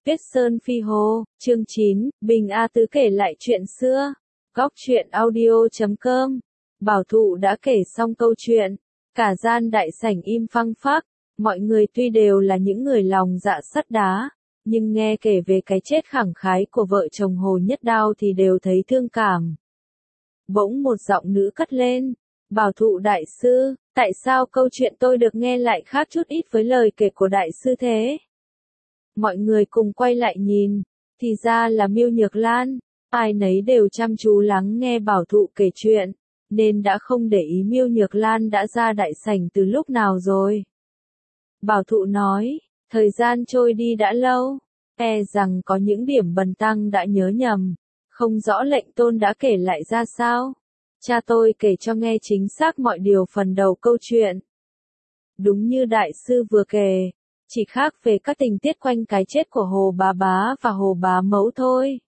Tuyết Sơn Phi Hồ, chương 9, Bình A Tứ kể lại chuyện xưa. Góc truyện audio.com. Bảo Thụ đã kể xong câu chuyện, cả gian đại sảnh im phăng phắc, mọi người tuy đều là những người lòng dạ sắt đá, nhưng nghe kể về cái chết khẳng khái của vợ chồng Hồ Nhất Đao thì đều thấy thương cảm. Bỗng một giọng nữ cất lên, Bảo Thụ đại sư, tại sao câu chuyện tôi được nghe lại khác chút ít với lời kể của đại sư thế? Mọi người cùng quay lại nhìn, thì ra là Miêu Nhược Lan, ai nấy đều chăm chú lắng nghe Bảo Thụ kể chuyện, nên đã không để ý Miêu Nhược Lan đã ra đại sảnh từ lúc nào rồi. Bảo Thụ nói, thời gian trôi đi đã lâu, e rằng có những điểm bần tăng đã nhớ nhầm, không rõ lệnh tôn đã kể lại ra sao. Cha tôi kể cho nghe chính xác mọi điều phần đầu câu chuyện. Đúng như đại sư vừa kể, chỉ khác về các tình tiết quanh cái chết của Hồ Bá Bá và Hồ Bá Mẫu thôi.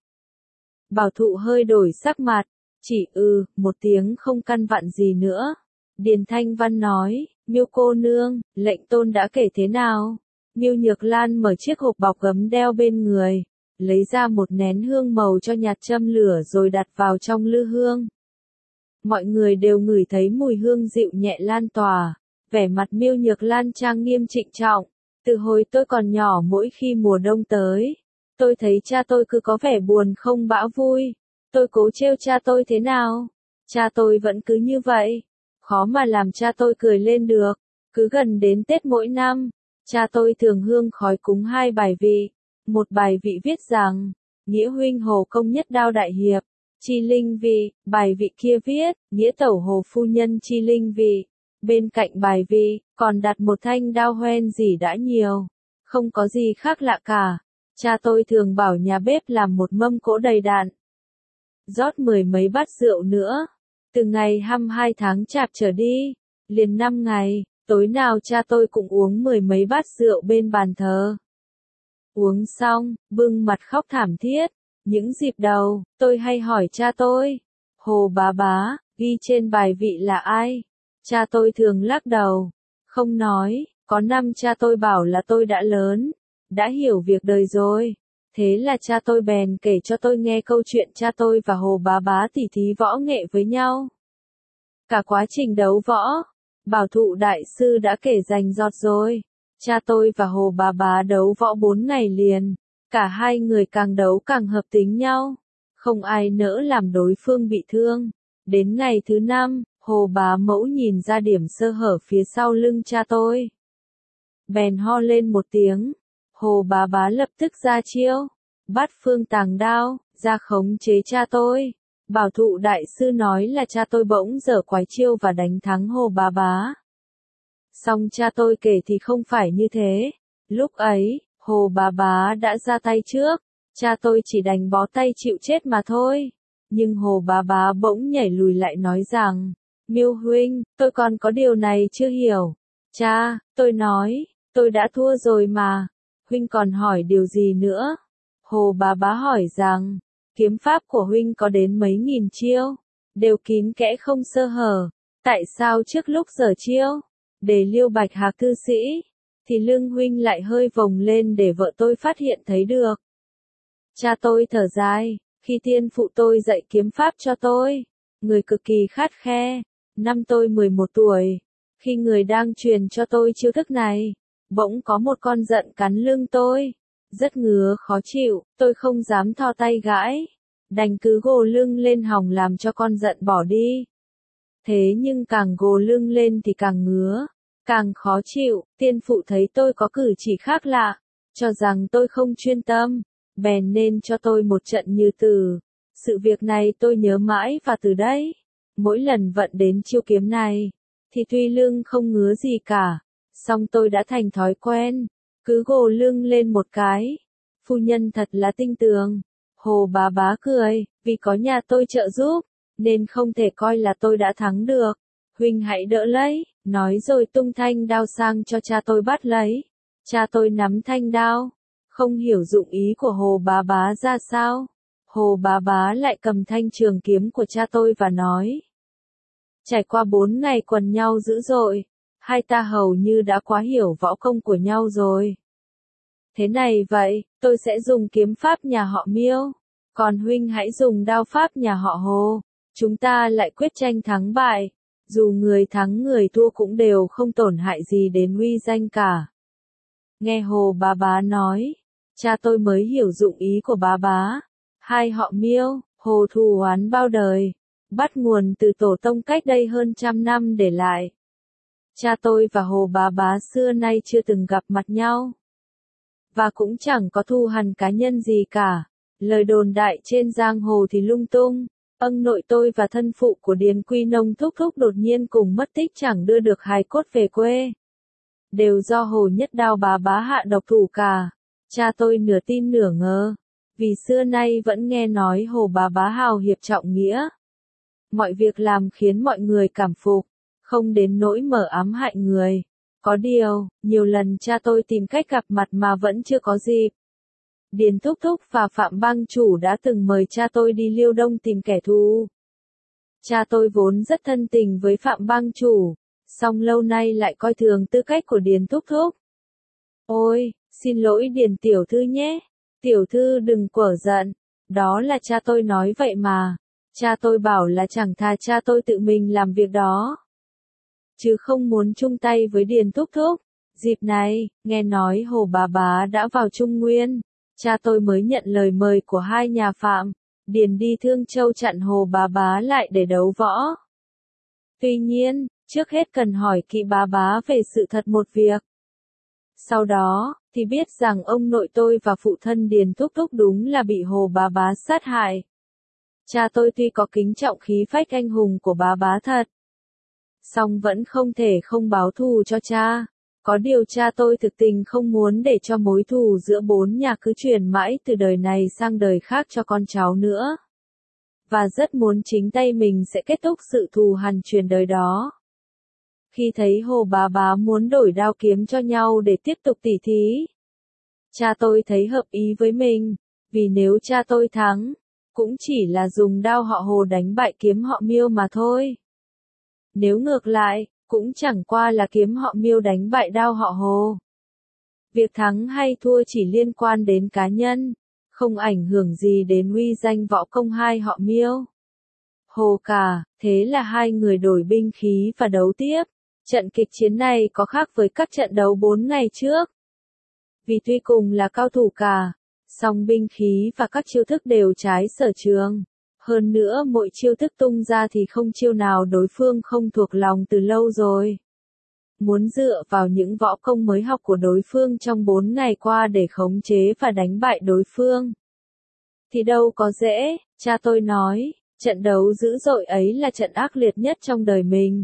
Bảo Thụ hơi đổi sắc mặt, chỉ một tiếng không căn vặn gì nữa. Điền Thanh Văn nói, Miêu cô nương, lệnh tôn đã kể thế nào? Miêu Nhược Lan mở chiếc hộp bọc gấm đeo bên người, lấy ra một nén hương màu cho nhạt châm lửa rồi đặt vào trong lư hương. Mọi người đều ngửi thấy mùi hương dịu nhẹ lan tỏa, vẻ mặt Miêu Nhược Lan trang nghiêm trịnh trọng. Từ hồi tôi còn nhỏ mỗi khi mùa đông tới, tôi thấy cha tôi cứ có vẻ buồn không bão vui. Tôi cố trêu cha tôi thế nào? Cha tôi vẫn cứ như vậy. Khó mà làm cha tôi cười lên được. Cứ gần đến Tết mỗi năm, cha tôi thường hương khói cúng 2 bài vị. Một bài vị viết rằng, Nghĩa huynh Hồ Công Nhất Đao đại hiệp, chi linh vị, bài vị kia viết, Nghĩa tẩu Hồ phu nhân chi linh vị. Bên cạnh bài vị, còn đặt một thanh đao hoen gì đã nhiều. Không có gì khác lạ cả. Cha tôi thường bảo nhà bếp làm một mâm cỗ đầy đặn. Rót 10 mấy bát rượu nữa. Từ ngày 22 tháng Chạp trở đi, liền 5 ngày, tối nào cha tôi cũng uống 10 mấy bát rượu bên bàn thờ. Uống xong, bưng mặt khóc thảm thiết. Những dịp đầu, tôi hay hỏi cha tôi, Hồ Bá Bá, ghi trên bài vị là ai? Cha tôi thường lắc đầu, không nói, có năm cha tôi bảo là tôi đã lớn, đã hiểu việc đời rồi. Thế là cha tôi bèn kể cho tôi nghe câu chuyện cha tôi và Hồ Bá Bá tỉ thí võ nghệ với nhau. Cả quá trình đấu võ, Bảo Thụ đại sư đã kể rành rọt rồi. Cha tôi và Hồ Bá Bá đấu võ 4 ngày liền, cả hai người càng đấu càng hợp tính nhau, không ai nỡ làm đối phương bị thương. Đến ngày thứ 5, Hồ Bá Mẫu nhìn ra điểm sơ hở phía sau lưng cha tôi, bèn ho lên một tiếng. Hồ Bá Bá lập tức ra chiêu, bắt phương tàng đao, ra khống chế cha tôi. Bảo Thụ đại sư nói là cha tôi bỗng giở quái chiêu và đánh thắng Hồ Bá Bá. Song cha tôi kể thì không phải như thế. Lúc ấy, Hồ Bá Bá đã ra tay trước, cha tôi chỉ đành bó tay chịu chết mà thôi. Nhưng Hồ Bá Bá bỗng nhảy lùi lại nói rằng, Miêu huynh, tôi còn có điều này chưa hiểu. Cha, tôi nói, tôi đã thua rồi mà, huynh còn hỏi điều gì nữa? Hồ Bá Bá hỏi rằng, kiếm pháp của huynh có đến mấy nghìn chiêu, đều kín kẽ không sơ hở, tại sao trước lúc giở chiêu, để Liêu Bạch Hạc thư sĩ, thì lưng huynh lại hơi vòng lên để vợ tôi phát hiện thấy được? Cha tôi thở dài, khi tiên phụ tôi dạy kiếm pháp cho tôi, người cực kỳ khắt khe. Năm tôi 11 tuổi, khi người đang truyền cho tôi chiêu thức này, bỗng có một con giận cắn lưng tôi, rất ngứa khó chịu, tôi không dám thò tay gãi, đành cứ gồ lưng lên hòng làm cho con giận bỏ đi. Thế nhưng càng gồ lưng lên thì càng ngứa, càng khó chịu. Tiên phụ thấy tôi có cử chỉ khác lạ, cho rằng tôi không chuyên tâm, bèn nên cho tôi một trận như tử. Sự việc này tôi nhớ mãi và từ đấy, mỗi lần vận đến chiêu kiếm này, thì tuy lưng không ngứa gì cả, song tôi đã thành thói quen, cứ gồ lưng lên một cái. Phu nhân thật là tinh tường. Hồ Bá Bá cười, vì có nhà tôi trợ giúp, nên không thể coi là tôi đã thắng được. Huynh hãy đỡ lấy, nói rồi tung thanh đao sang cho cha tôi bắt lấy. Cha tôi nắm thanh đao, không hiểu dụng ý của Hồ Bá Bá ra sao. Hồ Bá Bá lại cầm thanh trường kiếm của cha tôi và nói, trải qua 4 ngày quần nhau dữ dội, hai ta hầu như đã quá hiểu võ công của nhau rồi. Thế này vậy, tôi sẽ dùng kiếm pháp nhà họ Miêu, còn huynh hãy dùng đao pháp nhà họ Hồ. Chúng ta lại quyết tranh thắng bại, dù người thắng người thua cũng đều không tổn hại gì đến uy danh cả. Nghe Hồ Bá Bá nói, cha tôi mới hiểu dụng ý của bá bá. Hai họ Miêu, Hồ thù oán bao đời, bắt nguồn từ tổ tông cách đây hơn 100 năm để lại. Cha tôi và Hồ Bá Bá xưa nay chưa từng gặp mặt nhau, và cũng chẳng có thù hằn cá nhân gì cả. Lời đồn đại trên giang hồ thì lung tung. Ông nội tôi và thân phụ của Điền Quy Nông thúc thúc đột nhiên cùng mất tích chẳng đưa được hài cốt về quê. Đều do Hồ Nhất Đao bá bá hạ độc thủ cả. Cha tôi nửa tin nửa ngờ, vì xưa nay vẫn nghe nói Hồ bá bá hào hiệp trọng nghĩa. Mọi việc làm khiến mọi người cảm phục, không đến nỗi mở ám hại người. Có điều, nhiều lần cha tôi tìm cách gặp mặt mà vẫn chưa có dịp. Điền Thúc Thúc và Phạm Bang Chủ đã từng mời cha tôi đi Liêu Đông tìm kẻ thù. Cha tôi vốn rất thân tình với Phạm Bang Chủ, song lâu nay lại coi thường tư cách của Điền Thúc Thúc. Ôi, xin lỗi Điền tiểu thư nhé, tiểu thư đừng quở giận, đó là cha tôi nói vậy mà. Cha tôi bảo là chẳng thà cha tôi tự mình làm việc đó, chứ không muốn chung tay với Điền Thúc Thúc. Dịp này, nghe nói Hồ Bá Bá đã vào Trung Nguyên, cha tôi mới nhận lời mời của hai nhà Phạm, Điền đi Thương Châu chặn Hồ Bá Bá lại để đấu võ. Tuy nhiên, trước hết cần hỏi kỹ Bá Bá về sự thật một việc. Sau đó, thì biết rằng ông nội tôi và phụ thân Điền Thúc Thúc đúng là bị Hồ Bá Bá sát hại. Cha tôi tuy có kính trọng khí phách anh hùng của Bá Bá thật, song vẫn không thể không báo thù cho cha. Có điều cha tôi thực tình không muốn để cho mối thù giữa bốn nhà cứ truyền mãi từ đời này sang đời khác cho con cháu nữa. Và rất muốn chính tay mình sẽ kết thúc sự thù hằn truyền đời đó. Khi thấy Hồ Bá Bá muốn đổi đao kiếm cho nhau để tiếp tục tỉ thí, cha tôi thấy hợp ý với mình, vì nếu cha tôi thắng, cũng chỉ là dùng đao họ Hồ đánh bại kiếm họ Miêu mà thôi. Nếu ngược lại, cũng chẳng qua là kiếm họ Miêu đánh bại đao họ Hồ. Việc thắng hay thua chỉ liên quan đến cá nhân, không ảnh hưởng gì đến uy danh võ công hai họ Miêu. Hồ cả, thế là hai người đổi binh khí và đấu tiếp. Trận kịch chiến này có khác với các trận đấu 4 ngày trước. Vì tuy cùng là cao thủ cả, song binh khí và các chiêu thức đều trái sở trường. Hơn nữa mỗi chiêu thức tung ra thì không chiêu nào đối phương không thuộc lòng từ lâu rồi. Muốn dựa vào những võ công mới học của đối phương trong 4 ngày qua để khống chế và đánh bại đối phương thì đâu có dễ. Cha tôi nói, trận đấu dữ dội ấy là trận ác liệt nhất trong đời mình.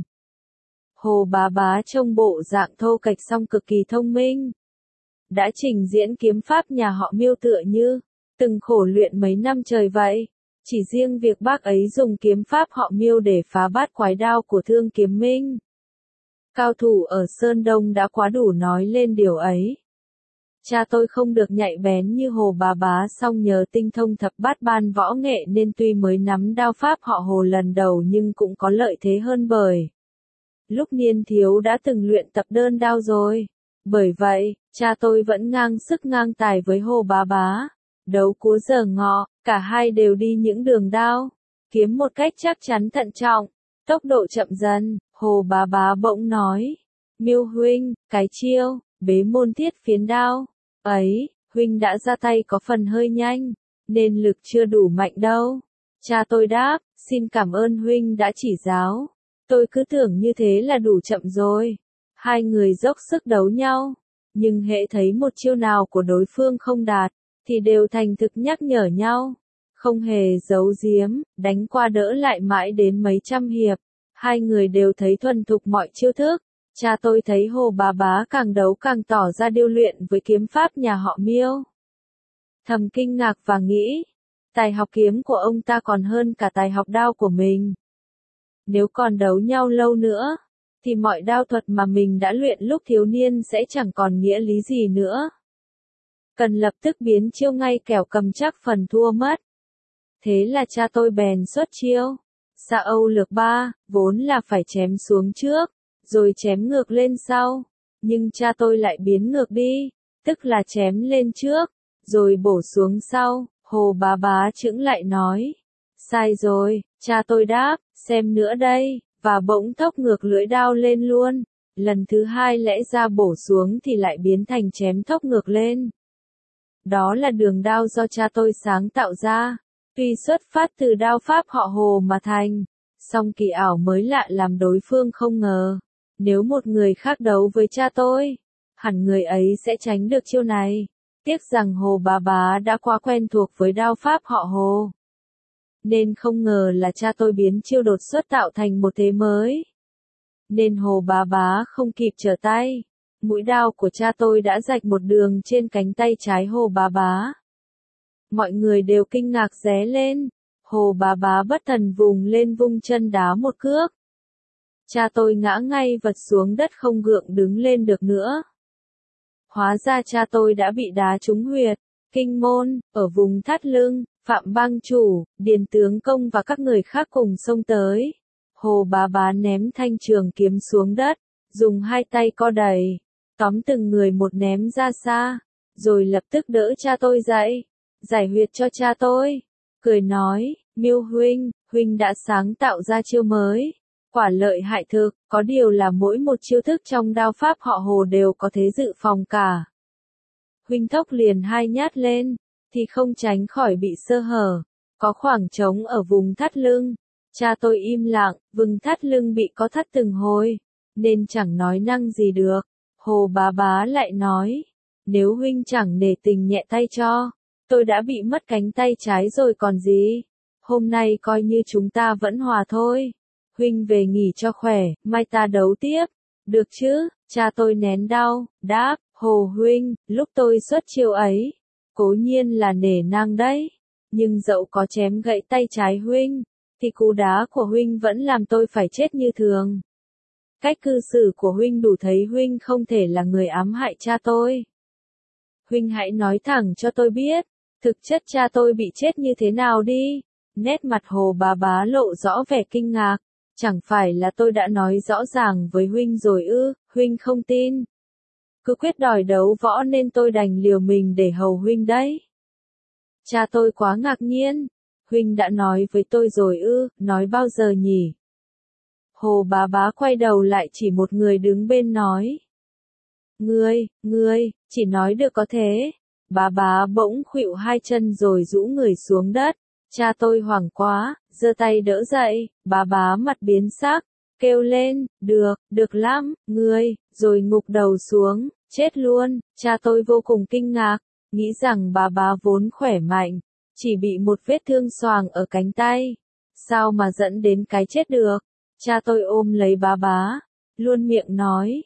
Hồ Bá Bá trông bộ dạng thô kệch song cực kỳ thông minh. Đã trình diễn kiếm pháp nhà họ Miêu tựa như từng khổ luyện mấy năm trời vậy. Chỉ riêng việc bác ấy dùng kiếm pháp họ Miêu để phá bát quái đao của Thương Kiếm Minh, cao thủ ở Sơn Đông đã quá đủ nói lên điều ấy. Cha tôi không được nhạy bén như Hồ Bá Bá, song nhờ tinh thông thập bát ban võ nghệ nên tuy mới nắm đao pháp họ Hồ lần đầu nhưng cũng có lợi thế hơn bởi lúc niên thiếu đã từng luyện tập đơn đao rồi. Bởi vậy, cha tôi vẫn ngang sức ngang tài với Hồ Bá Bá. Đấu cuối giờ ngọ, cả hai đều đi những đường đao kiếm một cách chắc chắn thận trọng, tốc độ chậm dần. Hồ Bá Bá bỗng nói, Miêu huynh, cái chiêu bế môn thiết phiến đao ấy, huynh đã ra tay có phần hơi nhanh, nên lực chưa đủ mạnh đâu. Cha tôi đáp, xin cảm ơn huynh đã chỉ giáo, tôi cứ tưởng như thế là đủ chậm rồi. Hai người dốc sức đấu nhau, nhưng hễ thấy một chiêu nào của đối phương không đạt, thì đều thành thực nhắc nhở nhau, không hề giấu giếm, đánh qua đỡ lại mãi đến mấy trăm hiệp. Hai người đều thấy thuần thục mọi chiêu thức. Cha tôi thấy Hồ Bá Bá càng đấu càng tỏ ra điêu luyện với kiếm pháp nhà họ Miêu. Thầm kinh ngạc và nghĩ, tài học kiếm của ông ta còn hơn cả tài học đao của mình. Nếu còn đấu nhau lâu nữa, thì mọi đao thuật mà mình đã luyện lúc thiếu niên sẽ chẳng còn nghĩa lý gì nữa. Cần lập tức biến chiêu ngay kẻo cầm chắc phần thua mất. Thế là cha tôi bèn xuất chiêu Sa Âu lược ba, vốn là phải chém xuống trước, rồi chém ngược lên sau. Nhưng cha tôi lại biến ngược đi, tức là chém lên trước, rồi bổ xuống sau. Hồ Bá Bá chững lại nói, sai rồi, cha tôi đáp, xem nữa đây, và bỗng thốc ngược lưỡi đao lên luôn. Lần thứ hai lẽ ra bổ xuống thì lại biến thành chém thốc ngược lên. Đó là đường đao do cha tôi sáng tạo ra, tuy xuất phát từ đao pháp họ Hồ mà thành, song kỳ ảo mới lạ làm đối phương không ngờ. Nếu một người khác đấu với cha tôi, hẳn người ấy sẽ tránh được chiêu này. Tiếc rằng Hồ Bá Bá đã quá quen thuộc với đao pháp họ Hồ, nên không ngờ là cha tôi biến chiêu đột xuất tạo thành một thế mới. Nên Hồ Bá Bá không kịp trở tay, mũi đao của cha tôi đã rạch một đường trên cánh tay trái Hồ Bá Bá. Mọi người đều kinh ngạc ré lên, Hồ Bá Bá bất thần vùng lên vung chân đá một cước. Cha tôi ngã ngay vật xuống đất không gượng đứng lên được nữa. Hóa ra cha tôi đã bị đá trúng huyệt, kinh môn, ở vùng thắt lưng. Phạm Bang Chủ, Điền Tướng Công và các người khác cùng xông tới. Hồ Bá Bá ném thanh trường kiếm xuống đất, dùng hai tay co đẩy, tóm từng người một ném ra xa, rồi lập tức đỡ cha tôi dậy, giải huyệt cho cha tôi. Cười nói, Miêu huynh, huynh đã sáng tạo ra chiêu mới. Quả lợi hại thực, có điều là mỗi một chiêu thức trong đao pháp họ Hồ đều có thế dự phòng cả. Huynh thốc liền hai nhát lên, thì không tránh khỏi bị sơ hở, có khoảng trống ở vùng thắt lưng. Cha tôi im lặng, vùng thắt lưng bị có thắt từng hồi, nên chẳng nói năng gì được. Hồ Bá Bá lại nói, nếu huynh chẳng nể tình nhẹ tay cho, tôi đã bị mất cánh tay trái rồi còn gì. Hôm nay coi như chúng ta vẫn hòa thôi. Huynh về nghỉ cho khỏe, mai ta đấu tiếp. Được chứ? Cha tôi nén đau, đáp, Hồ huynh, lúc tôi xuất chiêu ấy, cố nhiên là nể nang đấy, nhưng dẫu có chém gãy tay trái huynh, thì cú đá của huynh vẫn làm tôi phải chết như thường. Cách cư xử của huynh đủ thấy huynh không thể là người ám hại cha tôi. Huynh hãy nói thẳng cho tôi biết, thực chất cha tôi bị chết như thế nào đi. Nét mặt Hồ Bá Bá lộ rõ vẻ kinh ngạc, chẳng phải là tôi đã nói rõ ràng với huynh rồi ư, huynh không tin. Cứ quyết đòi đấu võ nên tôi đành liều mình để hầu huynh đấy. Cha tôi quá ngạc nhiên, huynh đã nói với tôi rồi ư, nói bao giờ nhỉ? Hồ Bá Bá quay đầu lại chỉ một người đứng bên nói. Ngươi, chỉ nói được có thế. Bá Bá bỗng khuỵu hai chân rồi rũ người xuống đất. Cha tôi hoảng quá, giơ tay đỡ dậy, Bá Bá mặt biến sắc, kêu lên, được lắm, ngươi, rồi ngục đầu xuống, chết luôn. Cha tôi vô cùng kinh ngạc, nghĩ rằng Bá Bá vốn khỏe mạnh, chỉ bị một vết thương xoàng ở cánh tay, sao mà dẫn đến cái chết được. Cha tôi ôm lấy Bá Bá, luôn miệng nói,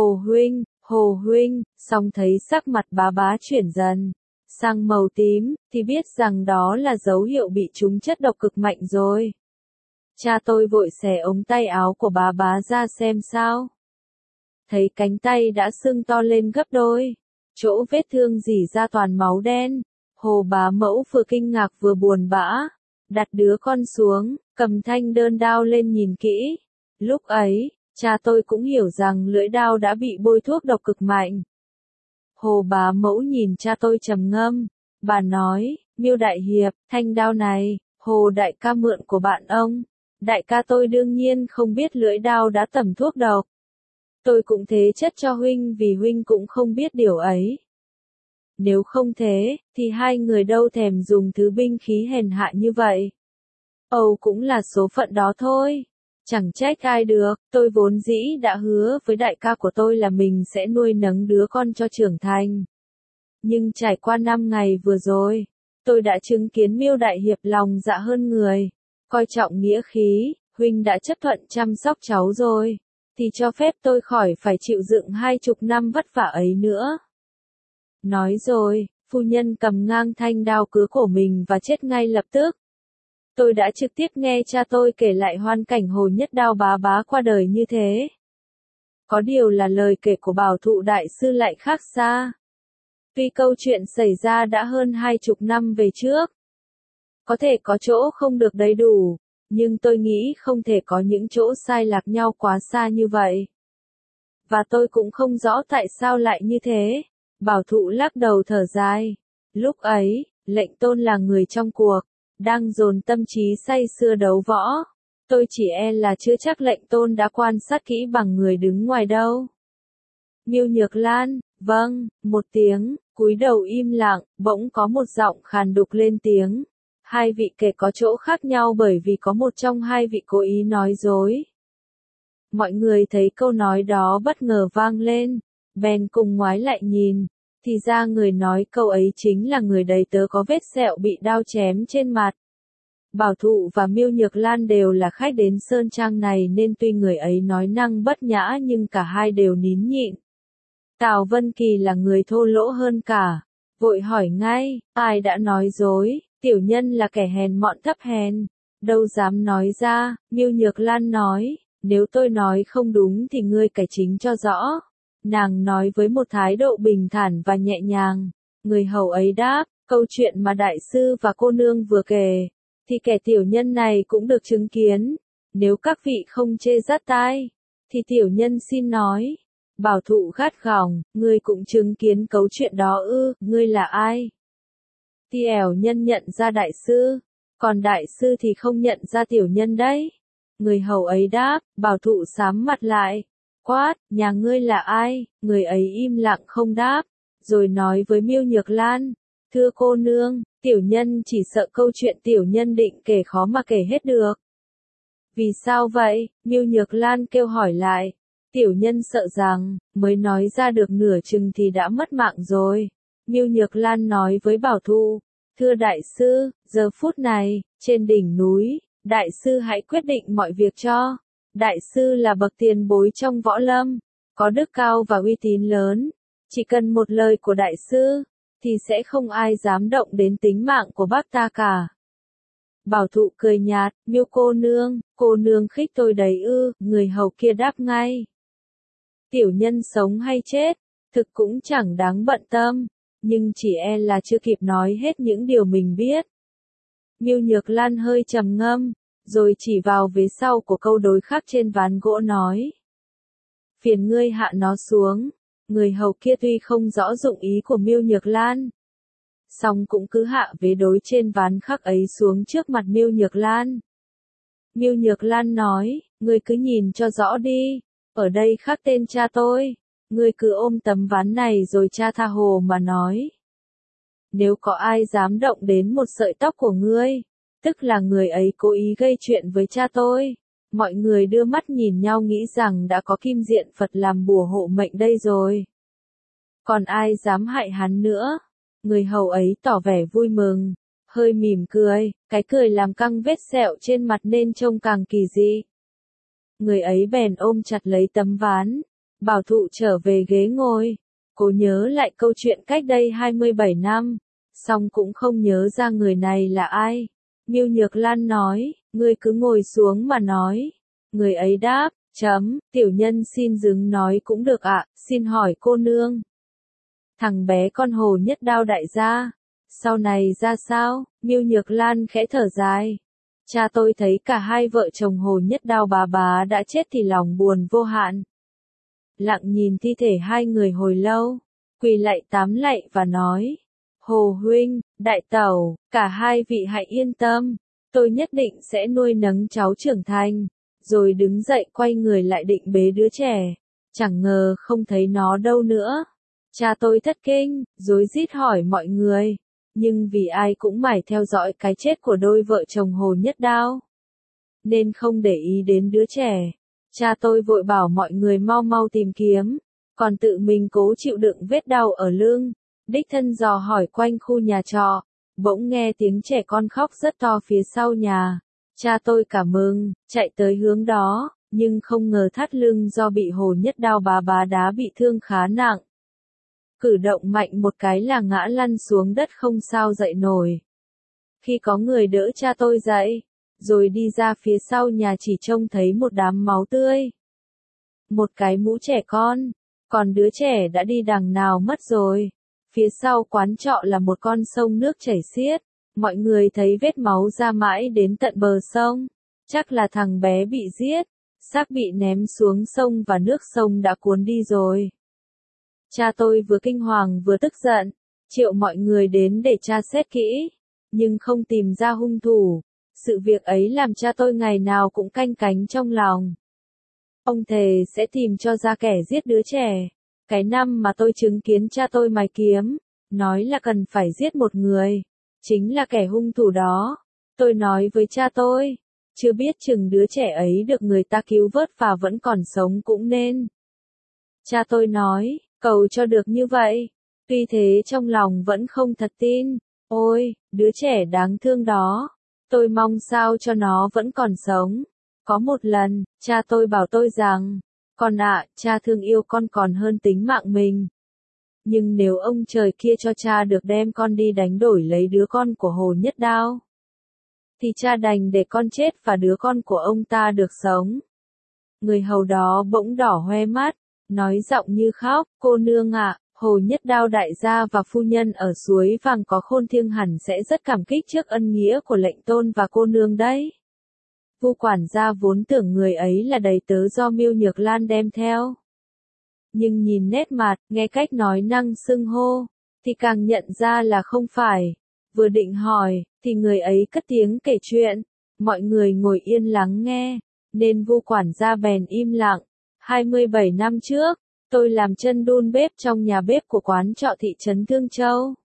Hồ huynh, xong thấy sắc mặt Bá Bá chuyển dần sang màu tím, thì biết rằng đó là dấu hiệu bị trúng chất độc cực mạnh rồi. Cha tôi vội xẻ ống tay áo của Bá Bá ra xem sao. Thấy cánh tay đã sưng to lên gấp đôi, chỗ vết thương rỉ ra toàn máu đen. Hồ Bá Mẫu vừa kinh ngạc vừa buồn bã, đặt đứa con xuống, cầm thanh đơn đao lên nhìn kỹ. Lúc ấy, cha tôi cũng hiểu rằng lưỡi đao đã bị bôi thuốc độc cực mạnh. Hồ Bá Mẫu nhìn cha tôi trầm ngâm, bà nói, Miêu đại hiệp, thanh đao này, Hồ đại ca mượn của bạn ông. Đại ca tôi đương nhiên không biết lưỡi đao đã tẩm thuốc độc. Tôi cũng thế chất cho huynh vì huynh cũng không biết điều ấy. Nếu không thế, thì hai người đâu thèm dùng thứ binh khí hèn hạ như vậy. Âu cũng là số phận đó thôi. Chẳng trách ai được, tôi vốn dĩ đã hứa với đại ca của tôi là mình sẽ nuôi nấng đứa con cho trưởng thành. Nhưng trải qua 5 ngày vừa rồi, tôi đã chứng kiến Miêu đại hiệp lòng dạ hơn người, coi trọng nghĩa khí, huynh đã chấp thuận chăm sóc cháu rồi, thì cho phép tôi khỏi phải chịu đựng 20 năm vất vả ấy nữa. Nói rồi, phu nhân cầm ngang thanh đao cứa cổ mình và chết ngay lập tức. Tôi đã trực tiếp nghe cha tôi kể lại hoàn cảnh Hồ Nhất Đao Bá Bá qua đời như thế. Có điều là lời kể của Bảo Thụ đại sư lại khác xa. Tuy câu chuyện xảy ra đã hơn 20 năm về trước, có thể có chỗ không được đầy đủ, nhưng tôi nghĩ không thể có những chỗ sai lạc nhau quá xa như vậy. Và tôi cũng không rõ tại sao lại như thế. Bảo thụ lắc đầu thở dài. Lúc ấy, lệnh tôn là người trong cuộc, đang dồn tâm trí say sưa đấu võ. Tôi chỉ e là chưa chắc lệnh tôn đã quan sát kỹ bằng người đứng ngoài đâu. Miêu Nhược Lan, vâng, một tiếng, cúi đầu im lặng, bỗng có một giọng khàn đục lên tiếng. Hai vị kể có chỗ khác nhau bởi vì có một trong hai vị cố ý nói dối. Mọi người thấy câu nói đó bất ngờ vang lên, bèn cùng ngoái lại nhìn, thì ra người nói câu ấy chính là người đầy tớ có vết sẹo bị đao chém trên mặt. Bảo Thụ và Miêu Nhược Lan đều là khách đến sơn trang này nên tuy người ấy nói năng bất nhã nhưng cả hai đều nín nhịn. Tào Vân Kỳ là người thô lỗ hơn cả, vội hỏi ngay, ai đã nói dối, tiểu nhân là kẻ hèn mọn thấp hèn, đâu dám nói ra. Miêu Nhược Lan nói, nếu tôi nói không đúng thì ngươi cải chính cho rõ. Nàng nói với một thái độ bình thản và nhẹ nhàng. Người hầu ấy đáp, câu chuyện mà đại sư và cô nương vừa kể, thì kẻ tiểu nhân này cũng được chứng kiến. Nếu các vị không chê rát tai, thì tiểu nhân xin nói. Bảo Thụ gắt gỏng, ngươi cũng chứng kiến câu chuyện đó ư, ngươi là ai? Tiểu nhân nhận ra đại sư, còn đại sư thì không nhận ra tiểu nhân đấy. Người hầu ấy đáp, Bảo Thụ sám mặt lại, quát, nhà ngươi là ai? Người ấy im lặng không đáp, rồi nói với Miêu Nhược Lan, thưa cô nương, tiểu nhân chỉ sợ câu chuyện tiểu nhân định kể khó mà kể hết được. Vì sao vậy? Miêu Nhược Lan kêu hỏi lại. Tiểu nhân sợ rằng, mới nói ra được nửa chừng thì đã mất mạng rồi. Miêu Nhược Lan nói với Bảo Thụ, thưa đại sư, giờ phút này, trên đỉnh núi, đại sư hãy quyết định mọi việc cho. Đại sư là bậc tiền bối trong võ lâm, có đức cao và uy tín lớn. Chỉ cần một lời của đại sư, thì sẽ không ai dám động đến tính mạng của bác ta cả. Bảo Thụ cười nhạt, Miêu cô nương khích tôi đấy ư, người hầu kia đáp ngay. Tiểu nhân sống hay chết, thực cũng chẳng đáng bận tâm, nhưng chỉ e là chưa kịp nói hết những điều mình biết. Miêu Nhược Lan hơi trầm ngâm, rồi chỉ vào vế sau của câu đối khắc trên ván gỗ nói. Phiền ngươi hạ nó xuống. Người hầu kia tuy không rõ dụng ý của Miêu Nhược Lan, song cũng cứ hạ vế đối trên ván khắc ấy xuống trước mặt Miêu Nhược Lan. Miêu Nhược Lan nói, ngươi cứ nhìn cho rõ đi, ở đây khắc tên cha tôi, ngươi cứ ôm tấm ván này rồi cha tha hồ mà nói. Nếu có ai dám động đến một sợi tóc của ngươi, tức là người ấy cố ý gây chuyện với cha tôi. Mọi người đưa mắt nhìn nhau nghĩ rằng đã có Kim Diện Phật làm bùa hộ mệnh đây rồi. Còn ai dám hại hắn nữa? Người hầu ấy tỏ vẻ vui mừng, hơi mỉm cười, cái cười làm căng vết sẹo trên mặt nên trông càng kỳ dị. Người ấy bèn ôm chặt lấy tấm ván, Bảo Thụ trở về ghế ngồi. Cô nhớ lại câu chuyện cách đây 27 năm, song cũng không nhớ ra người này là ai. Miêu Nhược Lan nói, ngươi cứ ngồi xuống mà nói. Người ấy đáp, tiểu nhân xin dừng nói cũng được ạ, xin hỏi cô nương. Thằng bé con Hồ Nhất Đao đại gia, sau này ra sao? Miêu Nhược Lan khẽ thở dài. Cha tôi thấy cả hai vợ chồng Hồ Nhất Đao bà đã chết thì lòng buồn vô hạn. Lặng nhìn thi thể hai người hồi lâu, quỳ lạy tám lạy và nói. Hồ huynh, đại tẩu, cả hai vị hãy yên tâm, tôi nhất định sẽ nuôi nấng cháu trưởng thành. Rồi đứng dậy quay người lại định bế đứa trẻ. Chẳng ngờ không thấy nó đâu nữa. Cha tôi thất kinh, rối rít hỏi mọi người. Nhưng vì ai cũng mải theo dõi cái chết của đôi vợ chồng Hồ Nhất Đao, nên không để ý đến đứa trẻ. Cha tôi vội bảo mọi người mau mau tìm kiếm, còn tự mình cố chịu đựng vết đau ở lưng. Đích thân dò hỏi quanh khu nhà trọ, bỗng nghe tiếng trẻ con khóc rất to phía sau nhà. Cha tôi cảm mừng, chạy tới hướng đó, nhưng không ngờ thắt lưng do bị Hồ Nhất Đao bà đá bị thương khá nặng. Cử động mạnh một cái là ngã lăn xuống đất không sao dậy nổi. Khi có người đỡ cha tôi dậy, rồi đi ra phía sau nhà chỉ trông thấy một đám máu tươi. Một cái mũ trẻ con, còn đứa trẻ đã đi đằng nào mất rồi. Phía sau quán trọ là một con sông nước chảy xiết. Mọi người thấy vết máu ra mãi đến tận bờ sông. Chắc là thằng bé bị giết, xác bị ném xuống sông và nước sông đã cuốn đi rồi. Cha tôi vừa kinh hoàng vừa tức giận, triệu mọi người đến để tra xét kỹ, nhưng không tìm ra hung thủ. Sự việc ấy làm cha tôi ngày nào cũng canh cánh trong lòng. Ông thề sẽ tìm cho ra kẻ giết đứa trẻ. Cái năm mà tôi chứng kiến cha tôi mài kiếm, nói là cần phải giết một người, chính là kẻ hung thủ đó. Tôi nói với cha tôi, chưa biết chừng đứa trẻ ấy được người ta cứu vớt và vẫn còn sống cũng nên. Cha tôi nói, cầu cho được như vậy. Tuy thế trong lòng vẫn không thật tin. Ôi, đứa trẻ đáng thương đó. Tôi mong sao cho nó vẫn còn sống. Có một lần, cha tôi bảo tôi rằng, con ạ, cha thương yêu con còn hơn tính mạng mình. Nhưng nếu ông trời kia cho cha được đem con đi đánh đổi lấy đứa con của Hồ Nhất Đao, thì cha đành để con chết và đứa con của ông ta được sống. Người hầu đó bỗng đỏ hoe mắt, nói giọng như khóc, cô nương ạ, Hồ Nhất Đao đại gia và phu nhân ở suối vàng có khôn thiêng hẳn sẽ rất cảm kích trước ân nghĩa của lệnh tôn và cô nương đấy. Vu quản gia vốn tưởng người ấy là đầy tớ do Miêu Nhược Lan đem theo. Nhưng nhìn nét mặt, nghe cách nói năng xưng hô, thì càng nhận ra là không phải. Vừa định hỏi, thì người ấy cất tiếng kể chuyện. Mọi người ngồi yên lắng nghe, nên Vu quản gia bèn im lặng. 27 năm trước, tôi làm chân đun bếp trong nhà bếp của quán trọ thị trấn Thương Châu.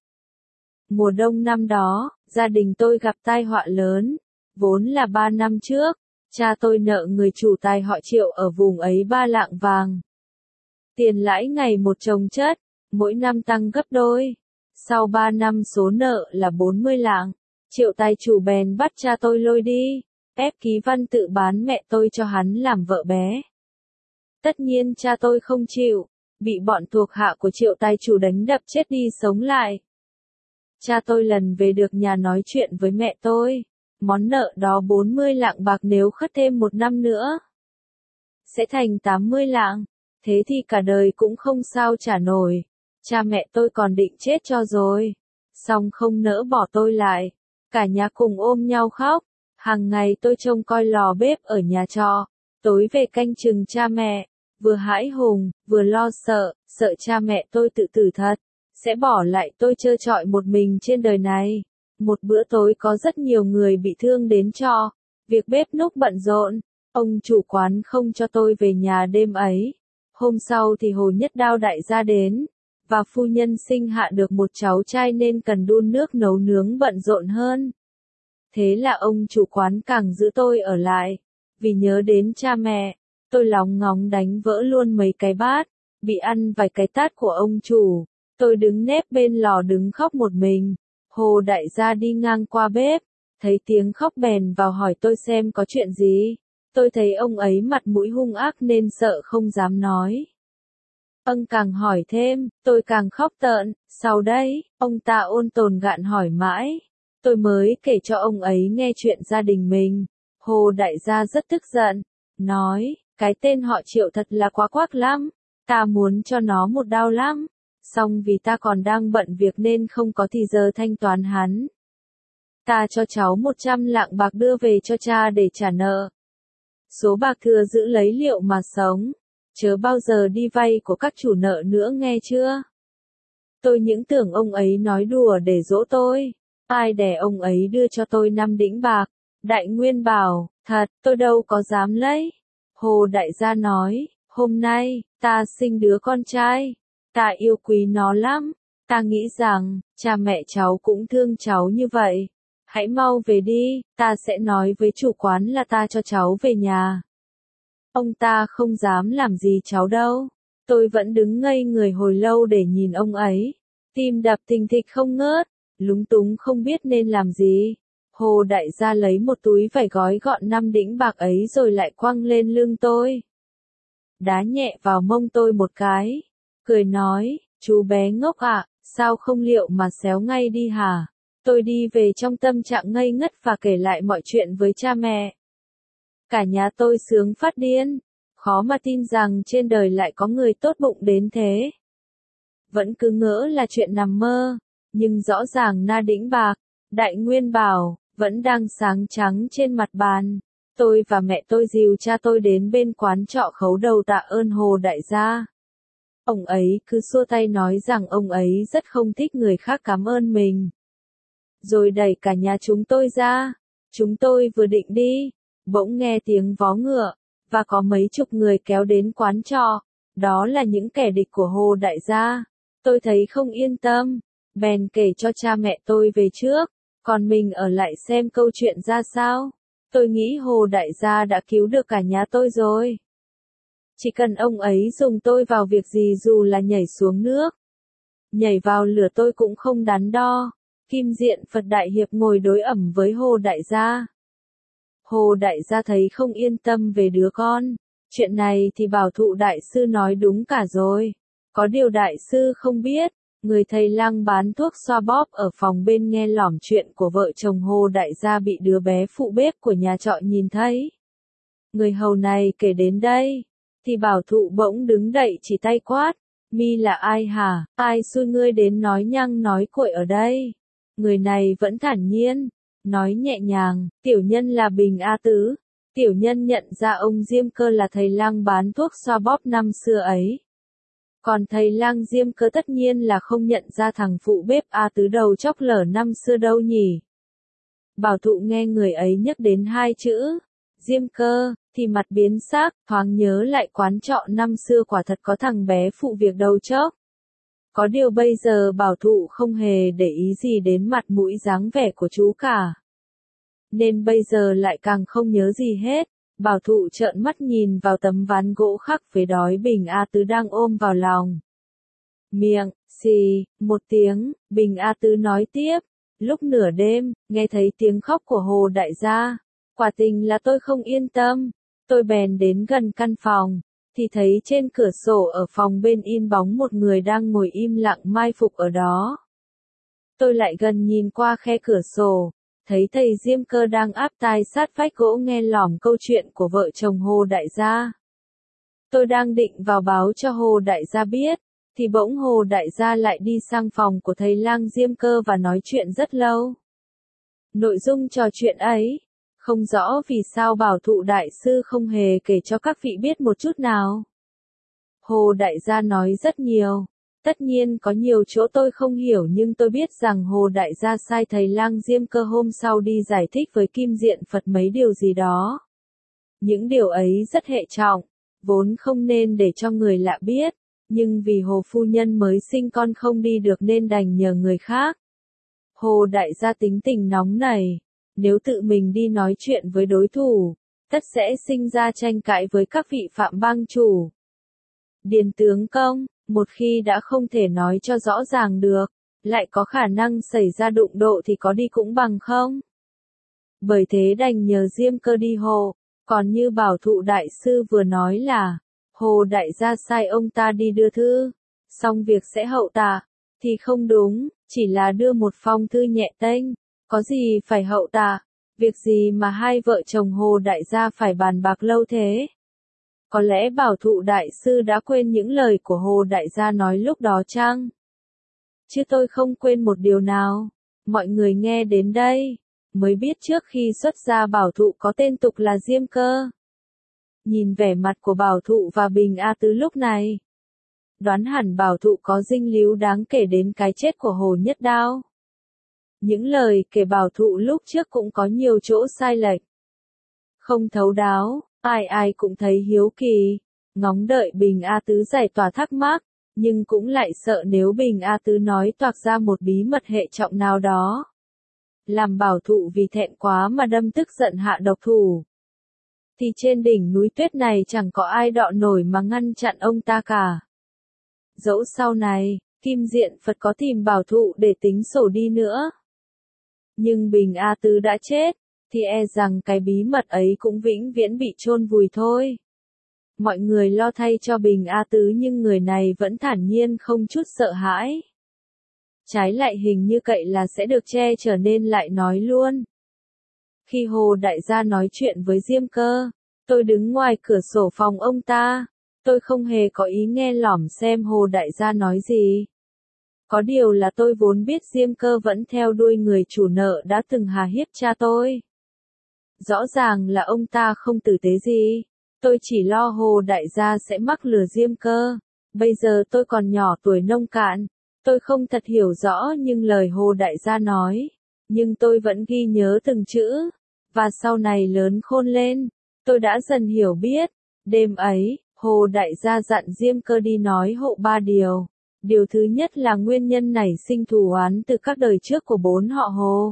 Mùa đông năm đó, gia đình tôi gặp tai họa lớn. Vốn là 3 năm trước, cha tôi nợ người chủ tài họ Triệu ở vùng ấy 3 lạng vàng. Tiền lãi ngày một chồng chất, mỗi năm tăng gấp đôi. Sau 3 năm số nợ là 40 lạng, Triệu tài chủ bèn bắt cha tôi lôi đi, ép ký văn tự bán mẹ tôi cho hắn làm vợ bé. Tất nhiên cha tôi không chịu, bị bọn thuộc hạ của Triệu tài chủ đánh đập chết đi sống lại. Cha tôi lần về được nhà nói chuyện với mẹ tôi, món nợ đó 40 lạng bạc nếu khất thêm 1 năm nữa, sẽ thành 80 lạng, thế thì cả đời cũng không sao trả nổi. Cha mẹ tôi còn định chết cho rồi, song không nỡ bỏ tôi lại, cả nhà cùng ôm nhau khóc. Hàng ngày tôi trông coi lò bếp ở nhà trọ, tối về canh chừng cha mẹ, vừa hãi hùng, vừa lo sợ, sợ cha mẹ tôi tự tử thật, sẽ bỏ lại tôi trơ trọi một mình trên đời này. Một bữa tối có rất nhiều người bị thương đến trọ, việc bếp núc bận rộn, ông chủ quán không cho tôi về nhà đêm ấy. Hôm sau thì Hồ Nhất Đao đại gia đến, và phu nhân sinh hạ được một cháu trai nên cần đun nước nấu nướng bận rộn hơn. Thế là ông chủ quán càng giữ tôi ở lại, vì nhớ đến cha mẹ, tôi lóng ngóng đánh vỡ luôn mấy cái bát, bị ăn vài cái tát của ông chủ. Tôi đứng nép bên lò đứng khóc một mình. Hồ đại gia đi ngang qua bếp, thấy tiếng khóc bèn vào hỏi tôi xem có chuyện gì. Tôi thấy ông ấy mặt mũi hung ác nên sợ không dám nói. Ông càng hỏi thêm, tôi càng khóc tợn. Sau đấy, ông ta ôn tồn gạn hỏi mãi. Tôi mới kể cho ông ấy nghe chuyện gia đình mình. Hồ đại gia rất tức giận, nói, cái tên họ Triệu thật là quá quác lắm, ta muốn cho nó một đau lắm. Song vì ta còn đang bận việc nên không có thì giờ thanh toán hắn. Ta cho cháu 100 lạng bạc đưa về cho cha để trả nợ. Số bạc thừa giữ lấy liệu mà sống. Chớ bao giờ đi vay của các chủ nợ nữa nghe chưa? Tôi những tưởng ông ấy nói đùa để dỗ tôi. Ai đẻ ông ấy đưa cho tôi 5 đĩnh bạc. Đại Nguyên bảo, thật, tôi đâu có dám lấy. Hồ đại gia nói, hôm nay, ta sinh đứa con trai. Ta yêu quý nó lắm. Ta nghĩ rằng, cha mẹ cháu cũng thương cháu như vậy. Hãy mau về đi, ta sẽ nói với chủ quán là ta cho cháu về nhà. Ông ta không dám làm gì cháu đâu. Tôi vẫn đứng ngây người hồi lâu để nhìn ông ấy. Tim đập thình thịch không ngớt, lúng túng không biết nên làm gì. Hồ đại gia lấy một túi vải gói gọn 5 đĩnh bạc ấy rồi lại quăng lên lưng tôi. Đá nhẹ vào mông tôi một cái. Cười nói, chú bé ngốc ạ, sao không liệu mà xéo ngay đi hả? Tôi đi về trong tâm trạng ngây ngất và kể lại mọi chuyện với cha mẹ. Cả nhà tôi sướng phát điên, khó mà tin rằng trên đời lại có người tốt bụng đến thế. Vẫn cứ ngỡ là chuyện nằm mơ, nhưng rõ ràng na đĩnh bạc, Đại Nguyên bảo, vẫn đang sáng trắng trên mặt bàn. Tôi và mẹ tôi dìu cha tôi đến bên quán trọ khấu đầu tạ ơn Hồ đại gia. Ông ấy cứ xua tay nói rằng ông ấy rất không thích người khác cảm ơn mình. Rồi đẩy cả nhà chúng tôi ra. Chúng tôi vừa định đi, bỗng nghe tiếng vó ngựa, và có mấy chục người kéo đến quán trọ. Đó là những kẻ địch của Hồ Đại gia. Tôi thấy không yên tâm, bèn kể cho cha mẹ tôi về trước, còn mình ở lại xem câu chuyện ra sao. Tôi nghĩ Hồ Đại gia đã cứu được cả nhà tôi rồi. Chỉ cần ông ấy dùng tôi vào việc gì, dù là nhảy xuống nước, nhảy vào lửa, tôi cũng không đắn đo. Kim Diện Phật Đại Hiệp ngồi đối ẩm với Hồ Đại gia. Hồ Đại gia thấy không yên tâm về đứa con. Chuyện này thì Bảo Thụ Đại sư nói đúng cả rồi. Có điều Đại sư không biết, người thầy lang bán thuốc xoa bóp ở phòng bên nghe lỏm chuyện của vợ chồng Hồ Đại gia bị đứa bé phụ bếp của nhà trọ nhìn thấy. Người hầu này kể đến đây, thì Bảo Thụ bỗng đứng dậy chỉ tay quát. Mi là ai hả? Ai xui ngươi đến nói nhăng nói cuội ở đây? Người này vẫn thản nhiên, nói nhẹ nhàng, tiểu nhân là Bình A Tứ. Tiểu nhân nhận ra ông Diêm Cơ là thầy lang bán thuốc xoa bóp năm xưa ấy. Còn thầy lang Diêm Cơ tất nhiên là không nhận ra thằng phụ bếp A Tứ đầu chóc lở năm xưa đâu nhỉ. Bảo Thụ nghe người ấy nhắc đến hai chữ Diêm Cơ, thì mặt biến sắc, thoáng nhớ lại quán trọ năm xưa quả thật có thằng bé phụ việc đầu chốc. Có điều bây giờ Bảo Thụ không hề để ý gì đến mặt mũi dáng vẻ của chú cả. Nên bây giờ lại càng không nhớ gì hết. Bảo Thụ trợn mắt nhìn vào tấm ván gỗ khắc với đói Bình A Tứ đang ôm vào lòng. Miệng, xì, một tiếng, Bình A Tứ nói tiếp. Lúc nửa đêm, nghe thấy tiếng khóc của Hồ Đại gia. Quả tình là tôi không yên tâm. Tôi bèn đến gần căn phòng, thì thấy trên cửa sổ ở phòng bên in bóng một người đang ngồi im lặng mai phục ở đó. Tôi lại gần nhìn qua khe cửa sổ, thấy thầy Diêm Cơ đang áp tai sát vách gỗ nghe lỏm câu chuyện của vợ chồng Hồ Đại gia. Tôi đang định vào báo cho Hồ Đại gia biết, thì bỗng Hồ Đại gia lại đi sang phòng của thầy lang Diêm Cơ và nói chuyện rất lâu. Nội dung trò chuyện ấy, không rõ vì sao Bảo Thụ Đại sư không hề kể cho các vị biết một chút nào. Hồ Đại gia nói rất nhiều. Tất nhiên có nhiều chỗ tôi không hiểu, nhưng tôi biết rằng Hồ Đại gia sai thầy lang Diêm Cơ hôm sau đi giải thích với Kim Diện Phật mấy điều gì đó. Những điều ấy rất hệ trọng, vốn không nên để cho người lạ biết, nhưng vì Hồ phu nhân mới sinh con không đi được nên đành nhờ người khác. Hồ Đại gia tính tình nóng này, nếu tự mình đi nói chuyện với đối thủ, tất sẽ sinh ra tranh cãi với các vị phạm bang chủ. Điền tướng công, một khi đã không thể nói cho rõ ràng được, lại có khả năng xảy ra đụng độ thì có đi cũng bằng không. Bởi thế đành nhờ Diêm Cơ đi hộ, còn như Bảo Thụ Đại sư vừa nói là, Hồ Đại gia sai ông ta đi đưa thư, xong việc sẽ hậu tạ, thì không đúng, chỉ là đưa một phong thư nhẹ tênh, có gì phải hậu tạ, việc gì mà hai vợ chồng Hồ Đại gia phải bàn bạc lâu thế. Có lẽ Bảo Thụ Đại sư đã quên những lời của Hồ Đại gia nói lúc đó chăng? Chứ tôi không quên một điều nào. Mọi người nghe đến đây, mới biết trước khi xuất gia Bảo Thụ có tên tục là Diêm Cơ. Nhìn vẻ mặt của Bảo Thụ và Bình A Tứ lúc này, đoán hẳn Bảo Thụ có dinh líu đáng kể đến cái chết của Hồ Nhất Đao. Những lời kể Bảo Thụ lúc trước cũng có nhiều chỗ sai lệch, không thấu đáo, ai ai cũng thấy hiếu kỳ, ngóng đợi Bình A Tứ giải tỏa thắc mắc, nhưng cũng lại sợ nếu Bình A Tứ nói toạc ra một bí mật hệ trọng nào đó, làm Bảo Thụ vì thẹn quá mà đâm tức giận hạ độc thủ, thì trên đỉnh núi tuyết này chẳng có ai đọ nổi mà ngăn chặn ông ta cả. Dẫu sau này, Kim Diện Phật có tìm Bảo Thụ để tính sổ đi nữa, nhưng Bình A Tứ đã chết, thì e rằng cái bí mật ấy cũng vĩnh viễn bị chôn vùi thôi. Mọi người lo thay cho Bình A Tứ nhưng người này vẫn thản nhiên không chút sợ hãi. Trái lại hình như cậy là sẽ được che chở nên lại nói luôn. Khi Hồ Đại gia nói chuyện với Diêm Cơ, tôi đứng ngoài cửa sổ phòng ông ta, tôi không hề có ý nghe lỏm xem Hồ Đại gia nói gì. Có điều là tôi vốn biết Diêm Cơ vẫn theo đuôi người chủ nợ đã từng hà hiếp cha tôi. Rõ ràng là ông ta không tử tế gì, tôi chỉ lo Hồ Đại gia sẽ mắc lừa Diêm Cơ. Bây giờ tôi còn nhỏ tuổi nông cạn, tôi không thật hiểu rõ nhưng lời Hồ đại gia nói, nhưng tôi vẫn ghi nhớ từng chữ, và sau này lớn khôn lên, tôi đã dần hiểu biết. Đêm ấy, Hồ đại gia dặn Diêm Cơ đi nói hộ 3 điều. Điều thứ nhất là nguyên nhân nảy sinh thù oán từ các đời trước của 4 họ Hồ: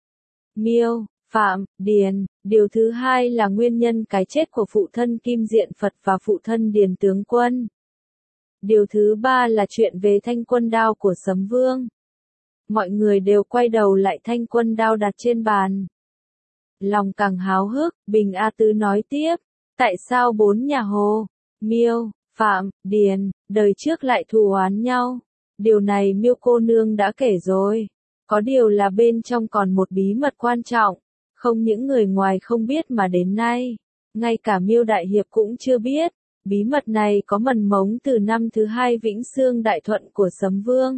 Miêu, Phạm, Điền. Điều thứ hai là nguyên nhân cái chết của phụ thân Kim Diện Phật và phụ thân Điền Tướng Quân. Điều thứ ba là chuyện về thanh quân đao của Sấm Vương. Mọi người đều quay đầu lại thanh quân đao đặt trên bàn. Lòng càng háo hức, Bình A Tứ nói tiếp, tại sao 4 nhà Hồ, Miêu, Phạm, Điền, đời trước lại thù oán nhau? Điều này Miêu cô nương đã kể rồi. Có điều là bên trong còn một bí mật quan trọng, không những người ngoài không biết mà đến nay, ngay cả Miêu đại hiệp cũng chưa biết. Bí mật này có mầm mống từ năm thứ 2 Vĩnh Xương Đại Thuận của Sấm Vương.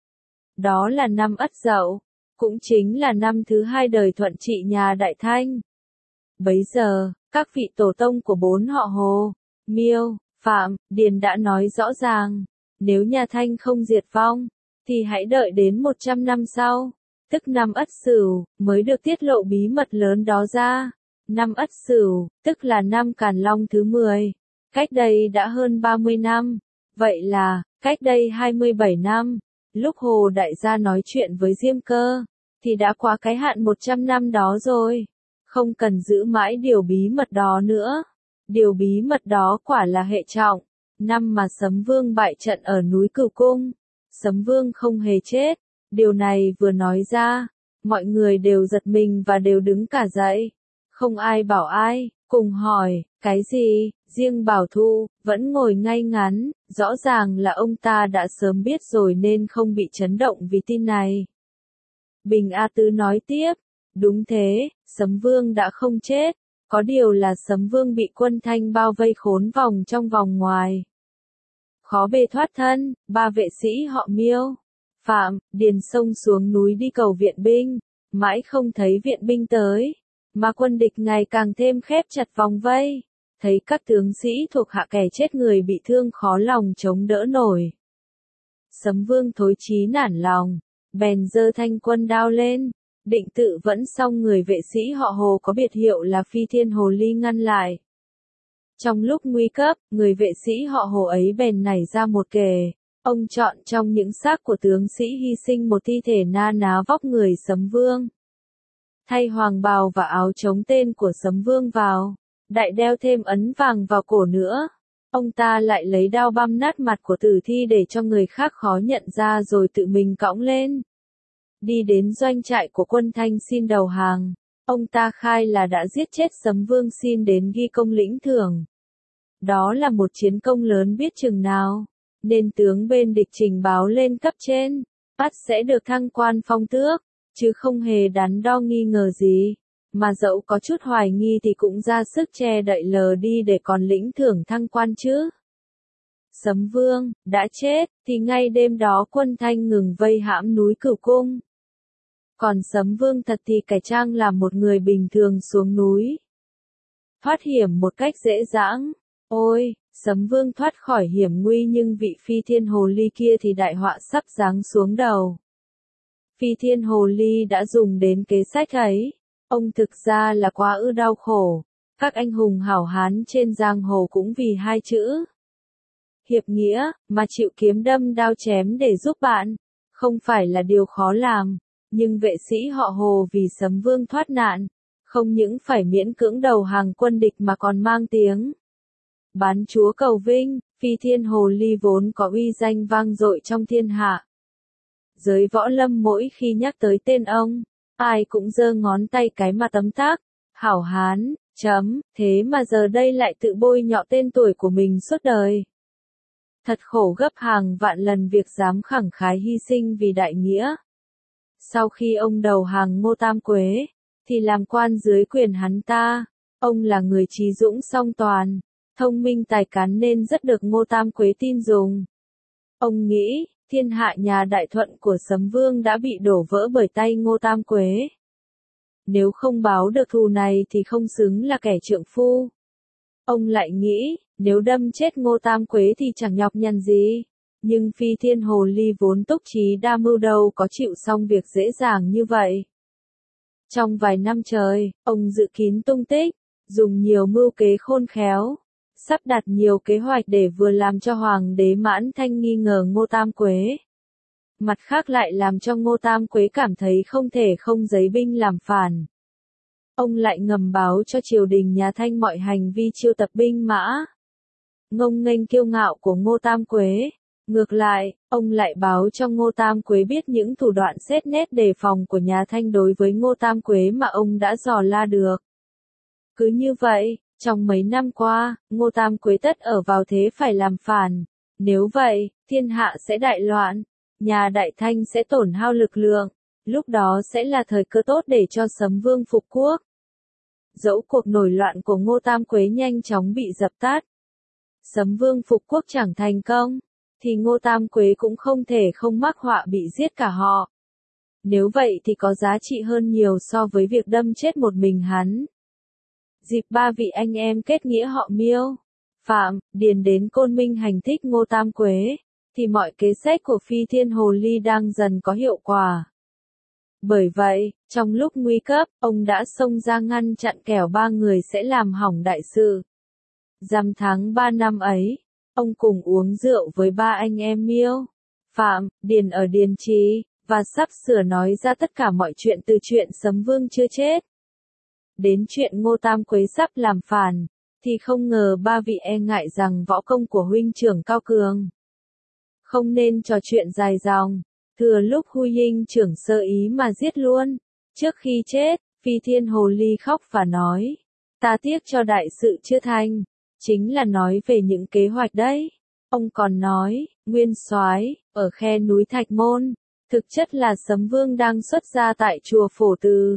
Đó là năm Ất Dậu, cũng chính là năm thứ 2 đời Thuận trị nhà Đại Thanh. Bấy giờ, các vị tổ tông của 4 họ Hồ, Miêu, Phạm, Điền đã nói rõ ràng, nếu nhà Thanh không diệt vong, thì hãy đợi đến 100 năm sau, tức năm Ất Sửu, mới được tiết lộ bí mật lớn đó ra. Năm Ất Sửu, tức là năm Càn Long thứ 10. Cách đây đã hơn 30 năm, vậy là, cách đây 27 năm, lúc Hồ đại gia nói chuyện với Diêm Cơ, thì đã qua cái hạn 100 năm đó rồi, không cần giữ mãi điều bí mật đó nữa. Điều bí mật đó quả là hệ trọng, năm mà Sấm Vương bại trận ở núi Cửu Cung, Sấm Vương không hề chết. Điều này vừa nói ra, mọi người đều giật mình và đều đứng cả dậy, không ai bảo ai, cùng hỏi, cái gì? Riêng Bảo Thu, vẫn ngồi ngay ngắn, rõ ràng là ông ta đã sớm biết rồi nên không bị chấn động vì tin này. Bình A Tứ nói tiếp, đúng thế, Sấm Vương đã không chết, có điều là Sấm Vương bị quân Thanh bao vây khốn vòng trong vòng ngoài. Khó bề thoát thân, 3 vệ sĩ họ Miêu, Phạm, Điền xông xuống núi đi cầu viện binh, mãi không thấy viện binh tới, mà quân địch ngày càng thêm khép chặt vòng vây. Thấy các tướng sĩ thuộc hạ kẻ chết người bị thương khó lòng chống đỡ nổi. Sấm Vương thối chí nản lòng, bèn giơ thanh quân đao lên, định tự vẫn, xong người vệ sĩ họ Hồ có biệt hiệu là Phi Thiên Hồ Ly ngăn lại. Trong lúc nguy cấp, người vệ sĩ họ Hồ ấy bèn nảy ra một kề, ông chọn trong những xác của tướng sĩ hy sinh một thi thể na ná vóc người Sấm Vương. Thay hoàng bào và áo chống tên của Sấm Vương vào, đại đeo thêm ấn vàng vào cổ nữa. Ông ta lại lấy đao băm nát mặt của tử thi để cho người khác khó nhận ra rồi tự mình cõng lên. Đi đến doanh trại của quân Thanh xin đầu hàng. Ông ta khai là đã giết chết Sấm Vương xin đến ghi công lĩnh thưởng. Đó là một chiến công lớn biết chừng nào, nên tướng bên địch trình báo lên cấp trên, bắt sẽ được thăng quan phong tước, chứ không hề đắn đo nghi ngờ gì. Mà dẫu có chút hoài nghi thì cũng ra sức che đậy lờ đi để còn lĩnh thưởng thăng quan chứ. Sấm Vương đã chết, thì ngay đêm đó quân Thanh ngừng vây hãm núi Cửu Cung. Còn Sấm Vương thật thì cải trang làm một người bình thường xuống núi, thoát hiểm một cách dễ dàng. Ôi, Sấm Vương thoát khỏi hiểm nguy nhưng vị Phi Thiên Hồ Ly kia thì đại họa sắp giáng xuống đầu. Phi Thiên Hồ Ly đã dùng đến kế sách ấy. Ông thực ra là quá ư đau khổ. Các anh hùng hảo hán trên giang hồ cũng vì 2 chữ hiệp nghĩa, mà chịu kiếm đâm đao chém để giúp bạn, không phải là điều khó làm. Nhưng vệ sĩ họ Hồ vì Sấm Vương thoát nạn, không những phải miễn cưỡng đầu hàng quân địch mà còn mang tiếng bán chúa cầu vinh. Phi Thiên Hồ Ly vốn có uy danh vang dội trong thiên hạ. Giới võ lâm mỗi khi nhắc tới tên ông, ai cũng giơ ngón tay cái mà tấm tắc, hảo hán, thế mà giờ đây lại tự bôi nhọ tên tuổi của mình suốt đời. Thật khổ gấp hàng vạn lần việc dám khẳng khái hy sinh vì đại nghĩa. Sau khi ông đầu hàng Ngô Tam Quế, thì làm quan dưới quyền hắn ta, ông là người trí dũng song toàn, thông minh tài cán nên rất được Ngô Tam Quế tin dùng. Ông nghĩ, thiên hạ nhà Đại Thuận của Sấm Vương đã bị đổ vỡ bởi tay Ngô Tam Quế. Nếu không báo được thù này thì không xứng là kẻ trượng phu. Ông lại nghĩ, nếu đâm chết Ngô Tam Quế thì chẳng nhọc nhằn gì. Nhưng Phi Thiên Hồ Ly vốn túc trí đa mưu đâu có chịu xong việc dễ dàng như vậy. Trong vài năm trời, ông dự kín tung tích, dùng nhiều mưu kế khôn khéo, sắp đặt nhiều kế hoạch để vừa làm cho Hoàng đế Mãn Thanh nghi ngờ Ngô Tam Quế. Mặt khác lại làm cho Ngô Tam Quế cảm thấy không thể không giấy binh làm phản. Ông lại ngầm báo cho triều đình nhà Thanh mọi hành vi chiêu tập binh mã, ngông nghênh kiêu ngạo của Ngô Tam Quế. Ngược lại, ông lại báo cho Ngô Tam Quế biết những thủ đoạn xét nét đề phòng của nhà Thanh đối với Ngô Tam Quế mà ông đã dò la được. Cứ như vậy, trong mấy năm qua, Ngô Tam Quế tất ở vào thế phải làm phản. Nếu vậy, thiên hạ sẽ đại loạn, nhà Đại Thanh sẽ tổn hao lực lượng, lúc đó sẽ là thời cơ tốt để cho Sấm Vương phục quốc. Dẫu cuộc nổi loạn của Ngô Tam Quế nhanh chóng bị dập tắt, Sấm Vương phục quốc chẳng thành công, thì Ngô Tam Quế cũng không thể không mắc họa bị giết cả họ. Nếu vậy thì có giá trị hơn nhiều so với việc đâm chết một mình hắn. Dịp ba vị anh em kết nghĩa họ Miêu, Phạm, Điền đến Côn Minh hành thích Ngô Tam Quế, thì mọi kế sách của Phi Thiên Hồ Ly đang dần có hiệu quả. Bởi vậy, trong lúc nguy cấp, ông đã xông ra ngăn chặn kẻo ba người sẽ làm hỏng đại sự. Rằm tháng 3 năm ấy, ông cùng uống rượu với ba anh em Miêu, Phạm, Điền ở Điền Trì, và sắp sửa nói ra tất cả mọi chuyện từ chuyện Sấm Vương chưa chết đến chuyện Ngô Tam Quế sắp làm phản, thì không ngờ ba vị e ngại rằng võ công của huynh trưởng cao cường, không nên trò chuyện dài dòng, thừa lúc huynh trưởng sơ ý mà giết luôn. Trước khi chết, Phi Thiên Hồ Ly khóc và nói, ta tiếc cho đại sự chưa thành, chính là nói về những kế hoạch đấy. Ông còn nói, Nguyên Soái ở khe núi Thạch Môn, thực chất là Sấm Vương đang xuất ra tại chùa Phổ Từ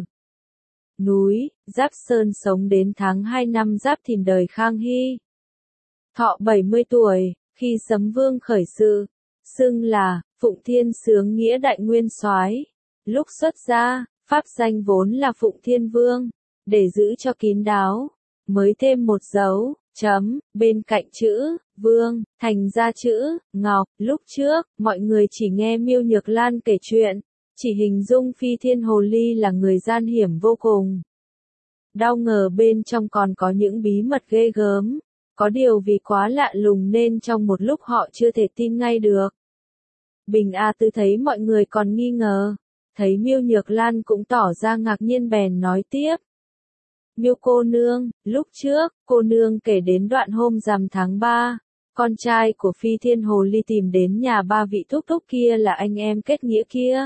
núi Giáp Sơn sống đến tháng 2 năm Giáp Thìn đời Khang Hy. Thọ 70 tuổi, khi Sấm Vương khởi sự, xưng là Phụng Thiên Sướng Nghĩa Đại Nguyên Soái. Lúc xuất gia, pháp danh vốn là Phụng Thiên Vương, để giữ cho kín đáo, mới thêm một dấu chấm bên cạnh chữ Vương, thành ra chữ Ngọc. Lúc trước, mọi người chỉ nghe Miêu Nhược Lan kể chuyện, chỉ hình dung Phi Thiên Hồ Ly là người gian hiểm vô cùng. Đau ngờ bên trong còn có những bí mật ghê gớm, có điều vì quá lạ lùng nên trong một lúc họ chưa thể tin ngay được. Bình A Tư thấy mọi người còn nghi ngờ, thấy Miêu Nhược Lan cũng tỏ ra ngạc nhiên bèn nói tiếp. Miêu cô nương, lúc trước, cô nương kể đến đoạn hôm rằm tháng 3, con trai của Phi Thiên Hồ Ly tìm đến nhà ba vị thúc thúc kia là anh em kết nghĩa kia.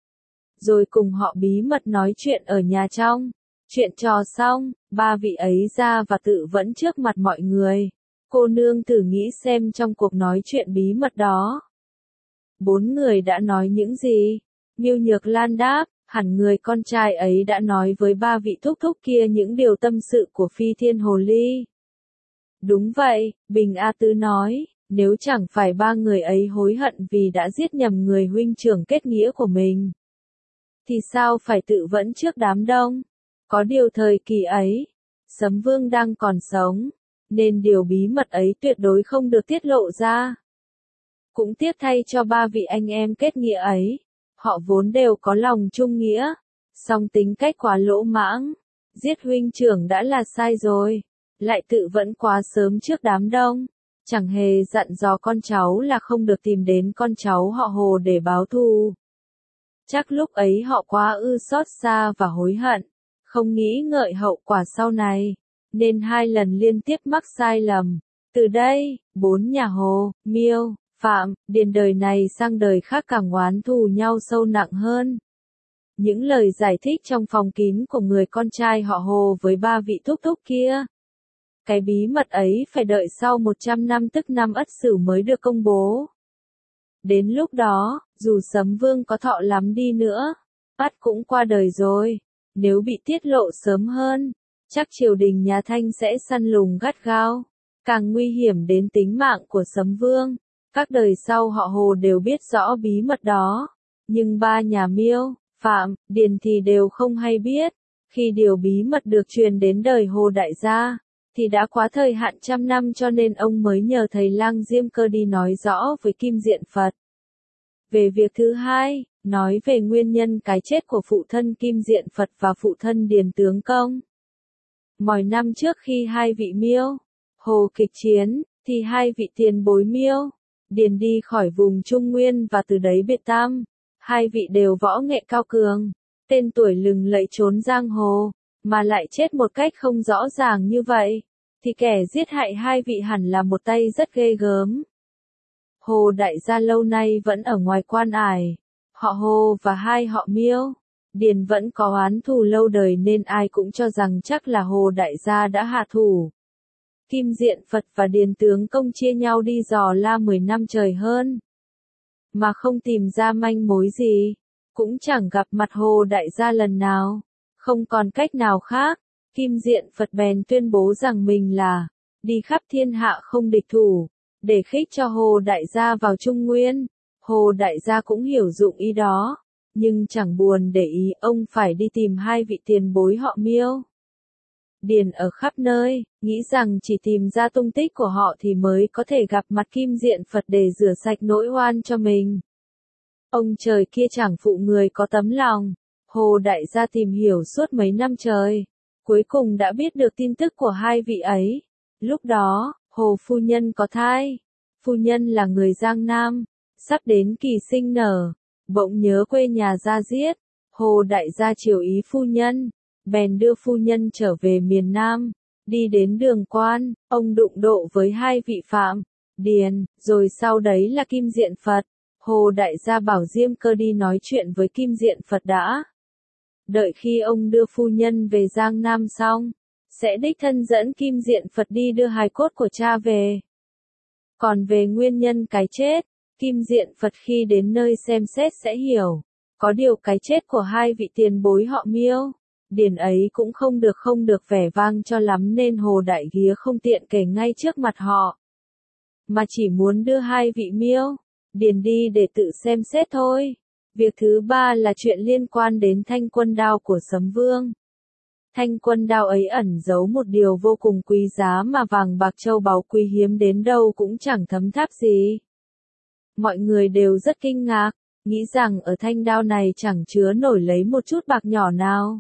Rồi cùng họ bí mật nói chuyện ở nhà trong. Chuyện trò xong, ba vị ấy ra và tự vẫn trước mặt mọi người. Cô nương thử nghĩ xem trong cuộc nói chuyện bí mật đó, bốn người đã nói những gì? Miêu Nhược Lan đáp, hẳn người con trai ấy đã nói với ba vị thúc thúc kia những điều tâm sự của Phi Thiên Hồ Ly. Đúng vậy, Bình A Tư nói, nếu chẳng phải ba người ấy hối hận vì đã giết nhầm người huynh trưởng kết nghĩa của mình, thì sao phải tự vẫn trước đám đông? Có điều thời kỳ ấy, Sấm Vương đang còn sống, nên điều bí mật ấy tuyệt đối không được tiết lộ ra. Cũng tiếc thay cho ba vị anh em kết nghĩa ấy, họ vốn đều có lòng trung nghĩa, song tính cách quá lỗ mãng, giết huynh trưởng đã là sai rồi, lại tự vẫn quá sớm trước đám đông, chẳng hề dặn dò con cháu là không được tìm đến con cháu họ Hồ để báo thù. Chắc lúc ấy họ quá xót xa và hối hận, không nghĩ ngợi hậu quả sau này, nên hai lần liên tiếp mắc sai lầm. Từ đây, bốn nhà Hồ, Miêu, Phạm, Điền đời này sang đời khác càng oán thù nhau sâu nặng hơn. Những lời giải thích trong phòng kín của người con trai họ Hồ với ba vị thúc thúc kia. Cái bí mật ấy phải đợi sau 100 năm tức năm Ất Sửu mới được công bố. Đến lúc đó, dù Sấm Vương có thọ lắm đi nữa, ắt cũng qua đời rồi. Nếu bị tiết lộ sớm hơn, chắc triều đình nhà Thanh sẽ săn lùng gắt gao, càng nguy hiểm đến tính mạng của Sấm Vương. Các đời sau họ Hồ đều biết rõ bí mật đó, nhưng ba nhà Miêu, Phạm, Điền thì đều không hay biết. Khi điều bí mật được truyền đến đời Hồ đại gia, thì đã quá thời hạn 100 năm, cho nên ông mới nhờ thầy lang Diêm Cơ đi nói rõ với Kim Diện Phật. Về việc thứ hai, nói về nguyên nhân cái chết của phụ thân Kim Diện Phật và phụ thân Điền Tướng Công. Mọi năm trước khi hai vị Miêu, Hồ kịch chiến, thì hai vị tiền bối Miêu, Điền đi khỏi vùng Trung Nguyên và từ đấy biệt tam. Hai vị đều võ nghệ cao cường, tên tuổi lừng lẫy trốn giang hồ, mà lại chết một cách không rõ ràng như vậy, thì kẻ giết hại hai vị hẳn là một tay rất ghê gớm. Hồ đại gia lâu nay vẫn ở ngoài quan ải, họ Hồ và hai họ Miêu, Điền vẫn có oán thù lâu đời nên ai cũng cho rằng chắc là Hồ đại gia đã hạ thủ. Kim Diện Phật và Điền Tướng Công chia nhau đi dò la 10 năm trời hơn, mà không tìm ra manh mối gì, cũng chẳng gặp mặt Hồ đại gia lần nào. Không còn cách nào khác, Kim Diện Phật bèn tuyên bố rằng mình là đi khắp thiên hạ không địch thủ, để khích cho Hồ đại gia vào Trung Nguyên. Hồ đại gia cũng hiểu dụng ý đó, nhưng chẳng buồn để ý, ông phải đi tìm hai vị tiền bối họ Miêu, Điền ở khắp nơi, nghĩ rằng chỉ tìm ra tung tích của họ thì mới có thể gặp mặt Kim Diện Phật để rửa sạch nỗi oan cho mình. Ông trời kia chẳng phụ người có tấm lòng. Hồ đại gia tìm hiểu suốt mấy năm trời, cuối cùng đã biết được tin tức của hai vị ấy. Lúc đó, Hồ phu nhân có thai. Phu nhân là người Giang Nam, sắp đến kỳ sinh nở, bỗng nhớ quê nhà ra giết. Hồ đại gia chiều ý phu nhân, bèn đưa phu nhân trở về miền Nam. Đi đến Đường Quan, ông đụng độ với hai vị Phạm, Điền, rồi sau đấy là Kim Diện Phật. Hồ đại gia bảo Diêm Cơ đi nói chuyện với Kim Diện Phật đã. Đợi khi ông đưa phu nhân về Giang Nam xong, sẽ đích thân dẫn Kim Diện Phật đi đưa hài cốt của cha về. Còn về nguyên nhân cái chết, Kim Diện Phật khi đến nơi xem xét sẽ hiểu. Có điều cái chết của hai vị tiền bối họ Miêu, Điền ấy cũng không được vẻ vang cho lắm nên Hồ đại ghía không tiện kể ngay trước mặt họ, mà chỉ muốn đưa hai vị Miêu, Điền đi để tự xem xét thôi. Việc thứ ba là chuyện liên quan đến thanh quân đao của Sấm Vương. Thanh quân đao ấy ẩn giấu một điều vô cùng quý giá mà vàng bạc châu báu quý hiếm đến đâu cũng chẳng thấm tháp gì. Mọi người đều rất kinh ngạc, nghĩ rằng ở thanh đao này chẳng chứa nổi lấy một chút bạc nhỏ nào.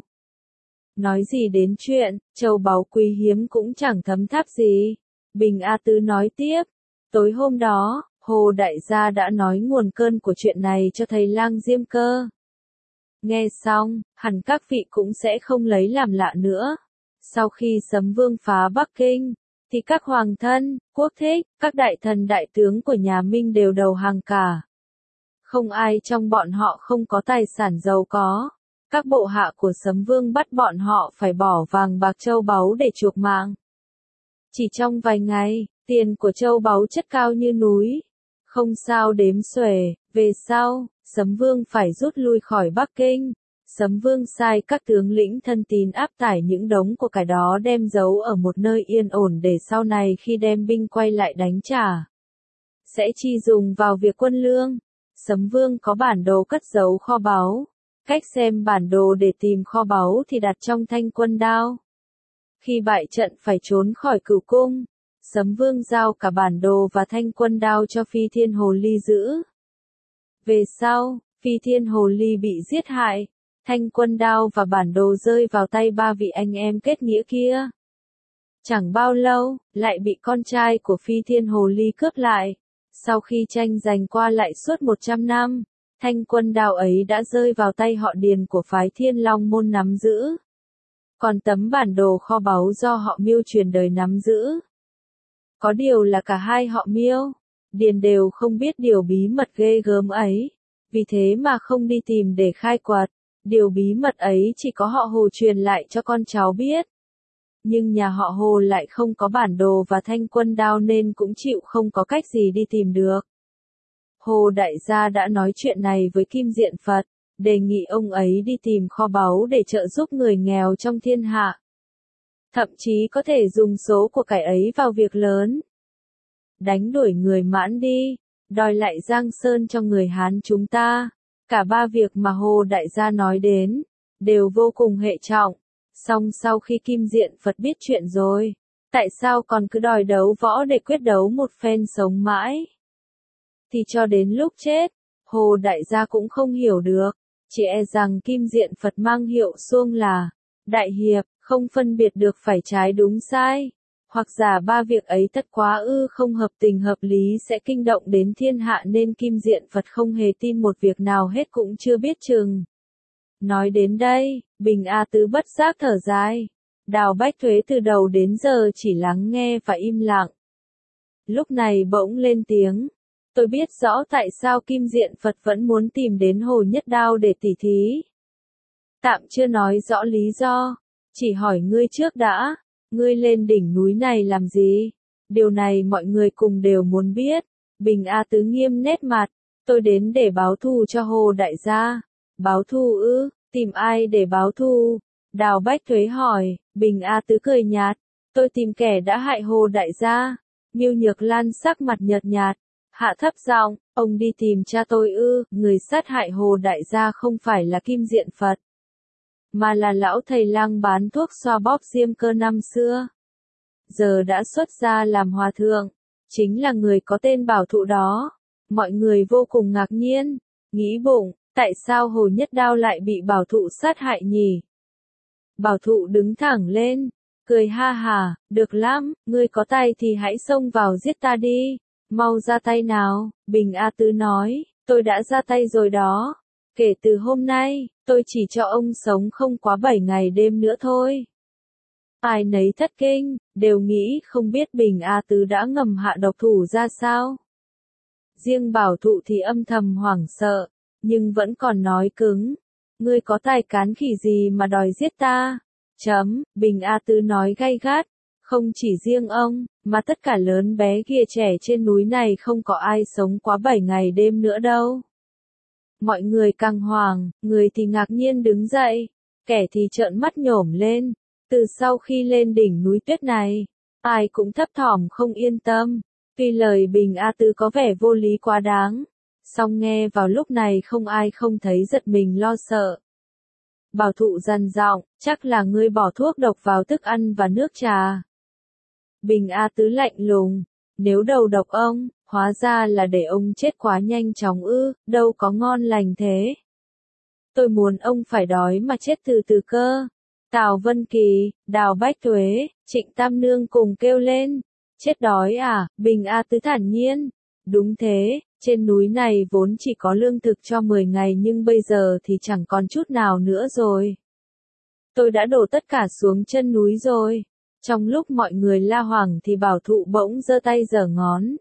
Nói gì đến chuyện, châu báu quý hiếm cũng chẳng thấm tháp gì. Bình A Tứ nói tiếp, tối hôm đó, Hồ đại gia đã nói nguồn cơn của chuyện này cho thầy lang Diêm Cơ. Nghe xong, hẳn các vị cũng sẽ không lấy làm lạ nữa. Sau khi Sấm Vương phá Bắc Kinh, thì các hoàng thân, quốc thích, các đại thần đại tướng của nhà Minh đều đầu hàng cả. Không ai trong bọn họ không có tài sản giàu có. Các bộ hạ của Sấm Vương bắt bọn họ phải bỏ vàng bạc châu báu để chuộc mạng. Chỉ trong vài ngày, tiền của châu báu chất cao như núi, không sao đếm xuể. Về sau, Sấm Vương phải rút lui khỏi Bắc Kinh. Sấm Vương sai các tướng lĩnh thân tín áp tải những đống của cải đó đem giấu ở một nơi yên ổn để sau này khi đem binh quay lại đánh trả, sẽ chi dùng vào việc quân lương. Sấm Vương có bản đồ cất giấu kho báu. Cách xem bản đồ để tìm kho báu thì đặt trong thanh quân đao. Khi bại trận phải trốn khỏi Cửu Cung, Sấm Vương giao cả bản đồ và thanh quân đao cho Phi Thiên Hồ Ly giữ. Về sau, Phi Thiên Hồ Ly bị giết hại, thanh quân đao và bản đồ rơi vào tay ba vị anh em kết nghĩa kia. Chẳng bao lâu, lại bị con trai của Phi Thiên Hồ Ly cướp lại. Sau khi tranh giành qua lại suốt 100 năm, thanh quân đao ấy đã rơi vào tay họ Điền của phái Thiên Long Môn nắm giữ. Còn tấm bản đồ kho báu do họ Miêu truyền đời nắm giữ. Có điều là cả hai họ Miêu, Điền đều không biết điều bí mật ghê gớm ấy, vì thế mà không đi tìm để khai quật. Điều bí mật ấy chỉ có họ Hồ truyền lại cho con cháu biết. Nhưng nhà họ Hồ lại không có bản đồ và thanh quân đao nên cũng chịu không có cách gì đi tìm được. Hồ đại gia đã nói chuyện này với Kim Diện Phật, đề nghị ông ấy đi tìm kho báu để trợ giúp người nghèo trong thiên hạ. Thậm chí có thể dùng số của cải ấy vào việc lớn. Đánh đuổi người Mãn đi, đòi lại Giang Sơn cho người Hán chúng ta. Cả ba việc mà Hồ đại gia nói đến, đều vô cùng hệ trọng. Song sau khi Kim Diện Phật biết chuyện rồi, Tại sao còn cứ đòi đấu võ để quyết đấu một phen sống mãi? Thì cho đến lúc chết, Hồ Đại gia cũng không hiểu được, chỉ e rằng kim diện Phật mang hiệu xuông là đại hiệp, không phân biệt được phải trái đúng sai, hoặc giả ba việc ấy tất quá không hợp tình hợp lý sẽ kinh động đến thiên hạ nên kim diện Phật không hề tin một việc nào hết cũng chưa biết chừng. Nói đến đây, Bình A Tứ bất giác thở dài. Đào Bách Thuế từ đầu đến giờ chỉ lắng nghe và im lặng. Lúc này bỗng lên tiếng. Tôi biết rõ tại sao Kim Diện Phật vẫn muốn tìm đến Hồ Nhất Đao để tỉ thí. Tạm chưa nói rõ lý do, chỉ hỏi ngươi trước đã, ngươi lên đỉnh núi này làm gì? Điều này mọi người cùng đều muốn biết. Bình A Tứ nghiêm nét mặt, tôi đến để báo thù cho Hồ Đại gia. Báo thù ư, tìm ai để báo thù? Đào Bách Thuế hỏi, Bình A Tứ cười nhạt, tôi tìm kẻ đã hại Hồ Đại gia. Miêu Nhược Lan sắc mặt nhợt nhạt, hạ thấp giọng, ông đi tìm cha tôi ư? Người sát hại Hồ Đại gia không phải là Kim Diện Phật, mà là lão thầy lang bán thuốc xoa bóp diêm cơ năm xưa. Giờ đã xuất gia làm hòa thượng, chính là người có tên Bảo Thụ đó. Mọi người vô cùng ngạc nhiên, nghĩ bụng, tại sao Hồ Nhất Đao lại bị Bảo Thụ sát hại nhỉ? Bảo Thụ đứng thẳng lên, cười ha hà, được lắm, ngươi có tay thì hãy xông vào giết ta đi, mau ra tay nào. Bình A Tứ nói, tôi đã ra tay rồi đó, kể từ hôm nay, tôi chỉ cho ông sống không quá 7 ngày đêm nữa thôi. Ai nấy thất kinh, đều nghĩ không biết Bình A Tứ đã ngầm hạ độc thủ ra sao. Riêng Bảo Thụ thì âm thầm hoảng sợ, nhưng vẫn còn nói cứng. Ngươi có tài cán khỉ gì mà đòi giết ta? Bình A Tứ nói gay gắt, không chỉ riêng ông, mà tất cả lớn bé kia trẻ trên núi này không có ai sống quá 7 ngày đêm nữa đâu. Mọi người càng hoảng, người thì ngạc nhiên đứng dậy, kẻ thì trợn mắt nhổm lên. Từ sau khi lên đỉnh núi tuyết này, ai cũng thấp thỏm không yên tâm. Tuy lời Bình A Tứ có vẻ vô lý quá đáng, song nghe vào lúc này không ai không thấy giật mình lo sợ. Bảo Thụ dằn giọng, chắc là ngươi bỏ thuốc độc vào thức ăn và nước trà. Bình A Tứ lạnh lùng, nếu đầu độc ông, hóa ra là để ông chết quá nhanh chóng ư, đâu có ngon lành thế. Tôi muốn ông phải đói mà chết từ từ cơ. Tào Vân Kỳ, Đào Bách Thuế, Trịnh Tam Nương cùng kêu lên. Chết đói à? Bình A Tứ thản nhiên. Đúng thế, trên núi này vốn chỉ có lương thực cho 10 ngày nhưng bây giờ thì chẳng còn chút nào nữa rồi. Tôi đã đổ tất cả xuống chân núi rồi. Trong lúc mọi người la hoảng thì Bảo Thụ bỗng giơ tay giở ngón.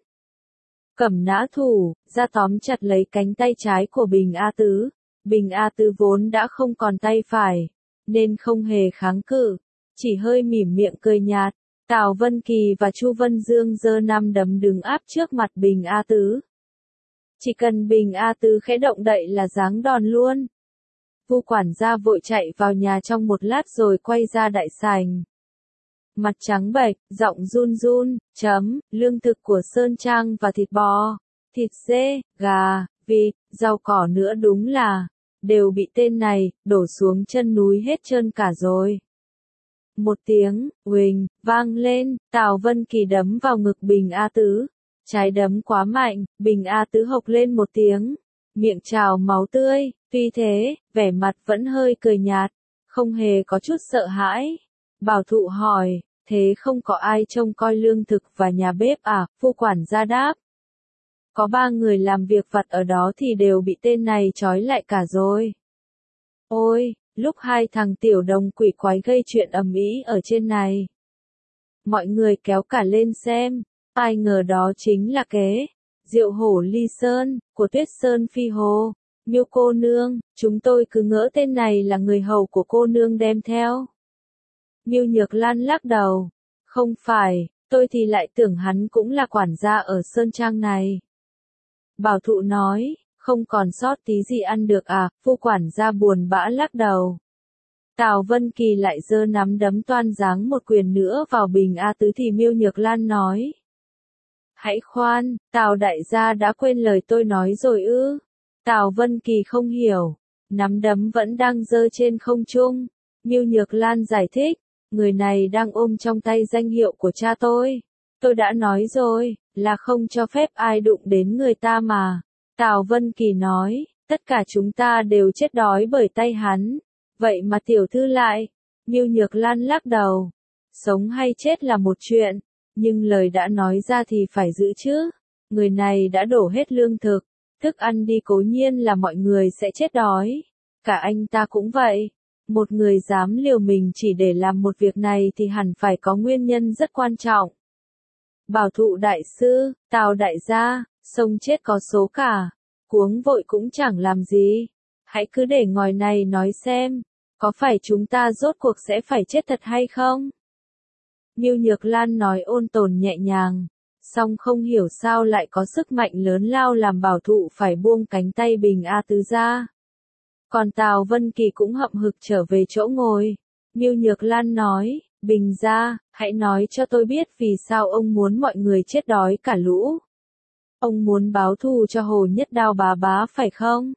Cầm nã thủ, ra tóm chặt lấy cánh tay trái của Bình A Tứ. Bình A Tứ vốn đã không còn tay phải, nên không hề kháng cự, chỉ hơi mỉm miệng cười nhạt. Tào Vân Kỳ và Chu Vân Dương giơ 5 đấm đứng áp trước mặt Bình A Tứ. Chỉ cần Bình A Tứ khẽ động đậy là giáng đòn luôn. Vu quản gia vội chạy vào nhà trong một lát rồi quay ra đại sảnh. Mặt trắng bệch, giọng run run, lương thực của Sơn Trang và thịt bò, thịt dê, gà, vịt, rau cỏ nữa đúng là, đều bị tên này, đổ xuống chân núi hết trơn cả rồi. Một tiếng, uỳnh, vang lên, Tào Vân Kỳ đấm vào ngực Bình A Tứ. Trái đấm quá mạnh, Bình A Tứ hộc lên một tiếng, miệng trào máu tươi, tuy thế, vẻ mặt vẫn hơi cười nhạt, không hề có chút sợ hãi. Bảo Thụ hỏi, thế không có ai trông coi lương thực và nhà bếp à? Phu quản gia đáp. Có 3 người làm việc vặt ở đó thì đều bị tên này trói lại cả rồi. Ôi, lúc 2 thằng tiểu đồng quỷ quái gây chuyện ầm ĩ ở trên này. Mọi người kéo cả lên xem, ai ngờ đó chính là kế Diệu Hổ Ly Sơn, của Tuyết Sơn Phi Hồ. Miêu cô nương, chúng tôi cứ ngỡ tên này là người hầu của cô nương đem theo. Miêu Nhược Lan lắc đầu, không phải, tôi thì lại tưởng hắn cũng là quản gia ở Sơn Trang này. Bảo Thụ nói, không còn sót tí gì ăn được à? Phu quản gia buồn bã lắc đầu. Tào Vân Kỳ lại giơ nắm đấm toan giáng một quyền nữa vào Bình A Tứ thì Miêu Nhược Lan nói. Hãy khoan, Tào đại gia đã quên lời tôi nói rồi ư? Tào Vân Kỳ không hiểu, nắm đấm vẫn đang giơ trên không trung. Miêu Nhược Lan giải thích, người này đang ôm trong tay danh hiệu của cha tôi. Tôi đã nói rồi, là không cho phép ai đụng đến người ta mà. Tào Vân Kỳ nói, tất cả chúng ta đều chết đói bởi tay hắn. Vậy mà tiểu thư lại, Mưu Nhược Lan lắc đầu. Sống hay chết là một chuyện, nhưng lời đã nói ra thì phải giữ chứ. Người này đã đổ hết lương thực, thức ăn đi cố nhiên là mọi người sẽ chết đói. Cả anh ta cũng vậy. Một người dám liều mình chỉ để làm một việc này thì hẳn phải có nguyên nhân rất quan trọng. Bảo Thụ đại sư, Tào đại gia, sông chết có số cả. Cuống vội cũng chẳng làm gì. Hãy cứ để ngòi này nói xem, có phải chúng ta rốt cuộc sẽ phải chết thật hay không? Mưu Nhược Lan nói ôn tồn nhẹ nhàng, song không hiểu sao lại có sức mạnh lớn lao làm Bảo Thụ phải buông cánh tay Bình A Tứ ra. Còn Tào Vân Kỳ cũng hậm hực trở về chỗ ngồi. Mưu Nhược Lan nói, Bình gia, hãy nói cho tôi biết vì sao ông muốn mọi người chết đói cả lũ. Ông muốn báo thù cho Hồ Nhất Đao bà bá phải không?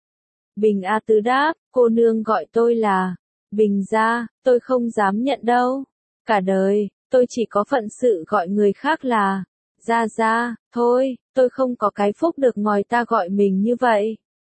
Bình A Tứ đáp, cô nương gọi tôi là Bình gia, tôi không dám nhận đâu. Cả đời, tôi chỉ có phận sự gọi người khác là Gia Gia, thôi, tôi không có cái phúc được người ta gọi mình như vậy.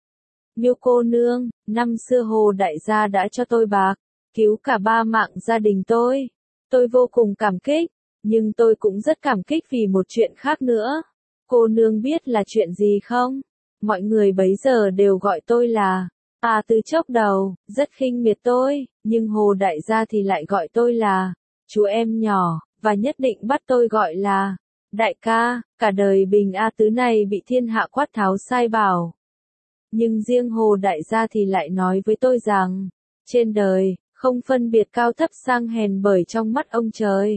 Miêu cô nương, năm xưa Hồ đại gia đã cho tôi bạc, cứu cả 3 mạng gia đình tôi. Tôi vô cùng cảm kích, nhưng tôi cũng rất cảm kích vì một chuyện khác nữa. Cô nương biết là chuyện gì không? Mọi người bấy giờ đều gọi tôi là Từ chốc đầu, rất khinh miệt tôi, nhưng Hồ đại gia thì lại gọi tôi là chú em nhỏ, và nhất định bắt tôi gọi là đại ca. Cả đời Bình A Tứ này bị thiên hạ quát tháo sai bảo. Nhưng riêng Hồ đại gia thì lại nói với tôi rằng, trên đời, không phân biệt cao thấp sang hèn bởi trong mắt ông trời.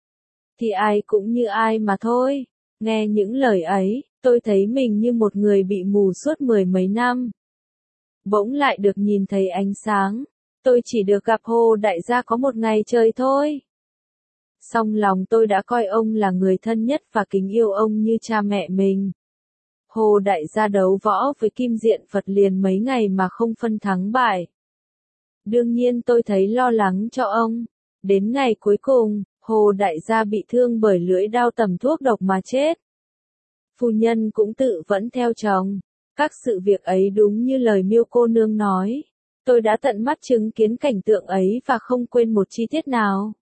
Thì ai cũng như ai mà thôi. Nghe những lời ấy, tôi thấy mình như một người bị mù suốt 10 mấy năm. Bỗng lại được nhìn thấy ánh sáng. Tôi chỉ được gặp Hồ đại gia có một ngày trời thôi. Song lòng tôi đã coi ông là người thân nhất và kính yêu ông như cha mẹ mình. Hồ đại gia đấu võ với Kim Diện Phật liền mấy ngày mà không phân thắng bại. Đương nhiên tôi thấy lo lắng cho ông. Đến ngày cuối cùng, Hồ đại gia bị thương bởi lưỡi đao tẩm thuốc độc mà chết. Phu nhân cũng tự vẫn theo chồng. Các sự việc ấy đúng như lời Miêu cô nương nói. Tôi đã tận mắt chứng kiến cảnh tượng ấy và không quên một chi tiết nào.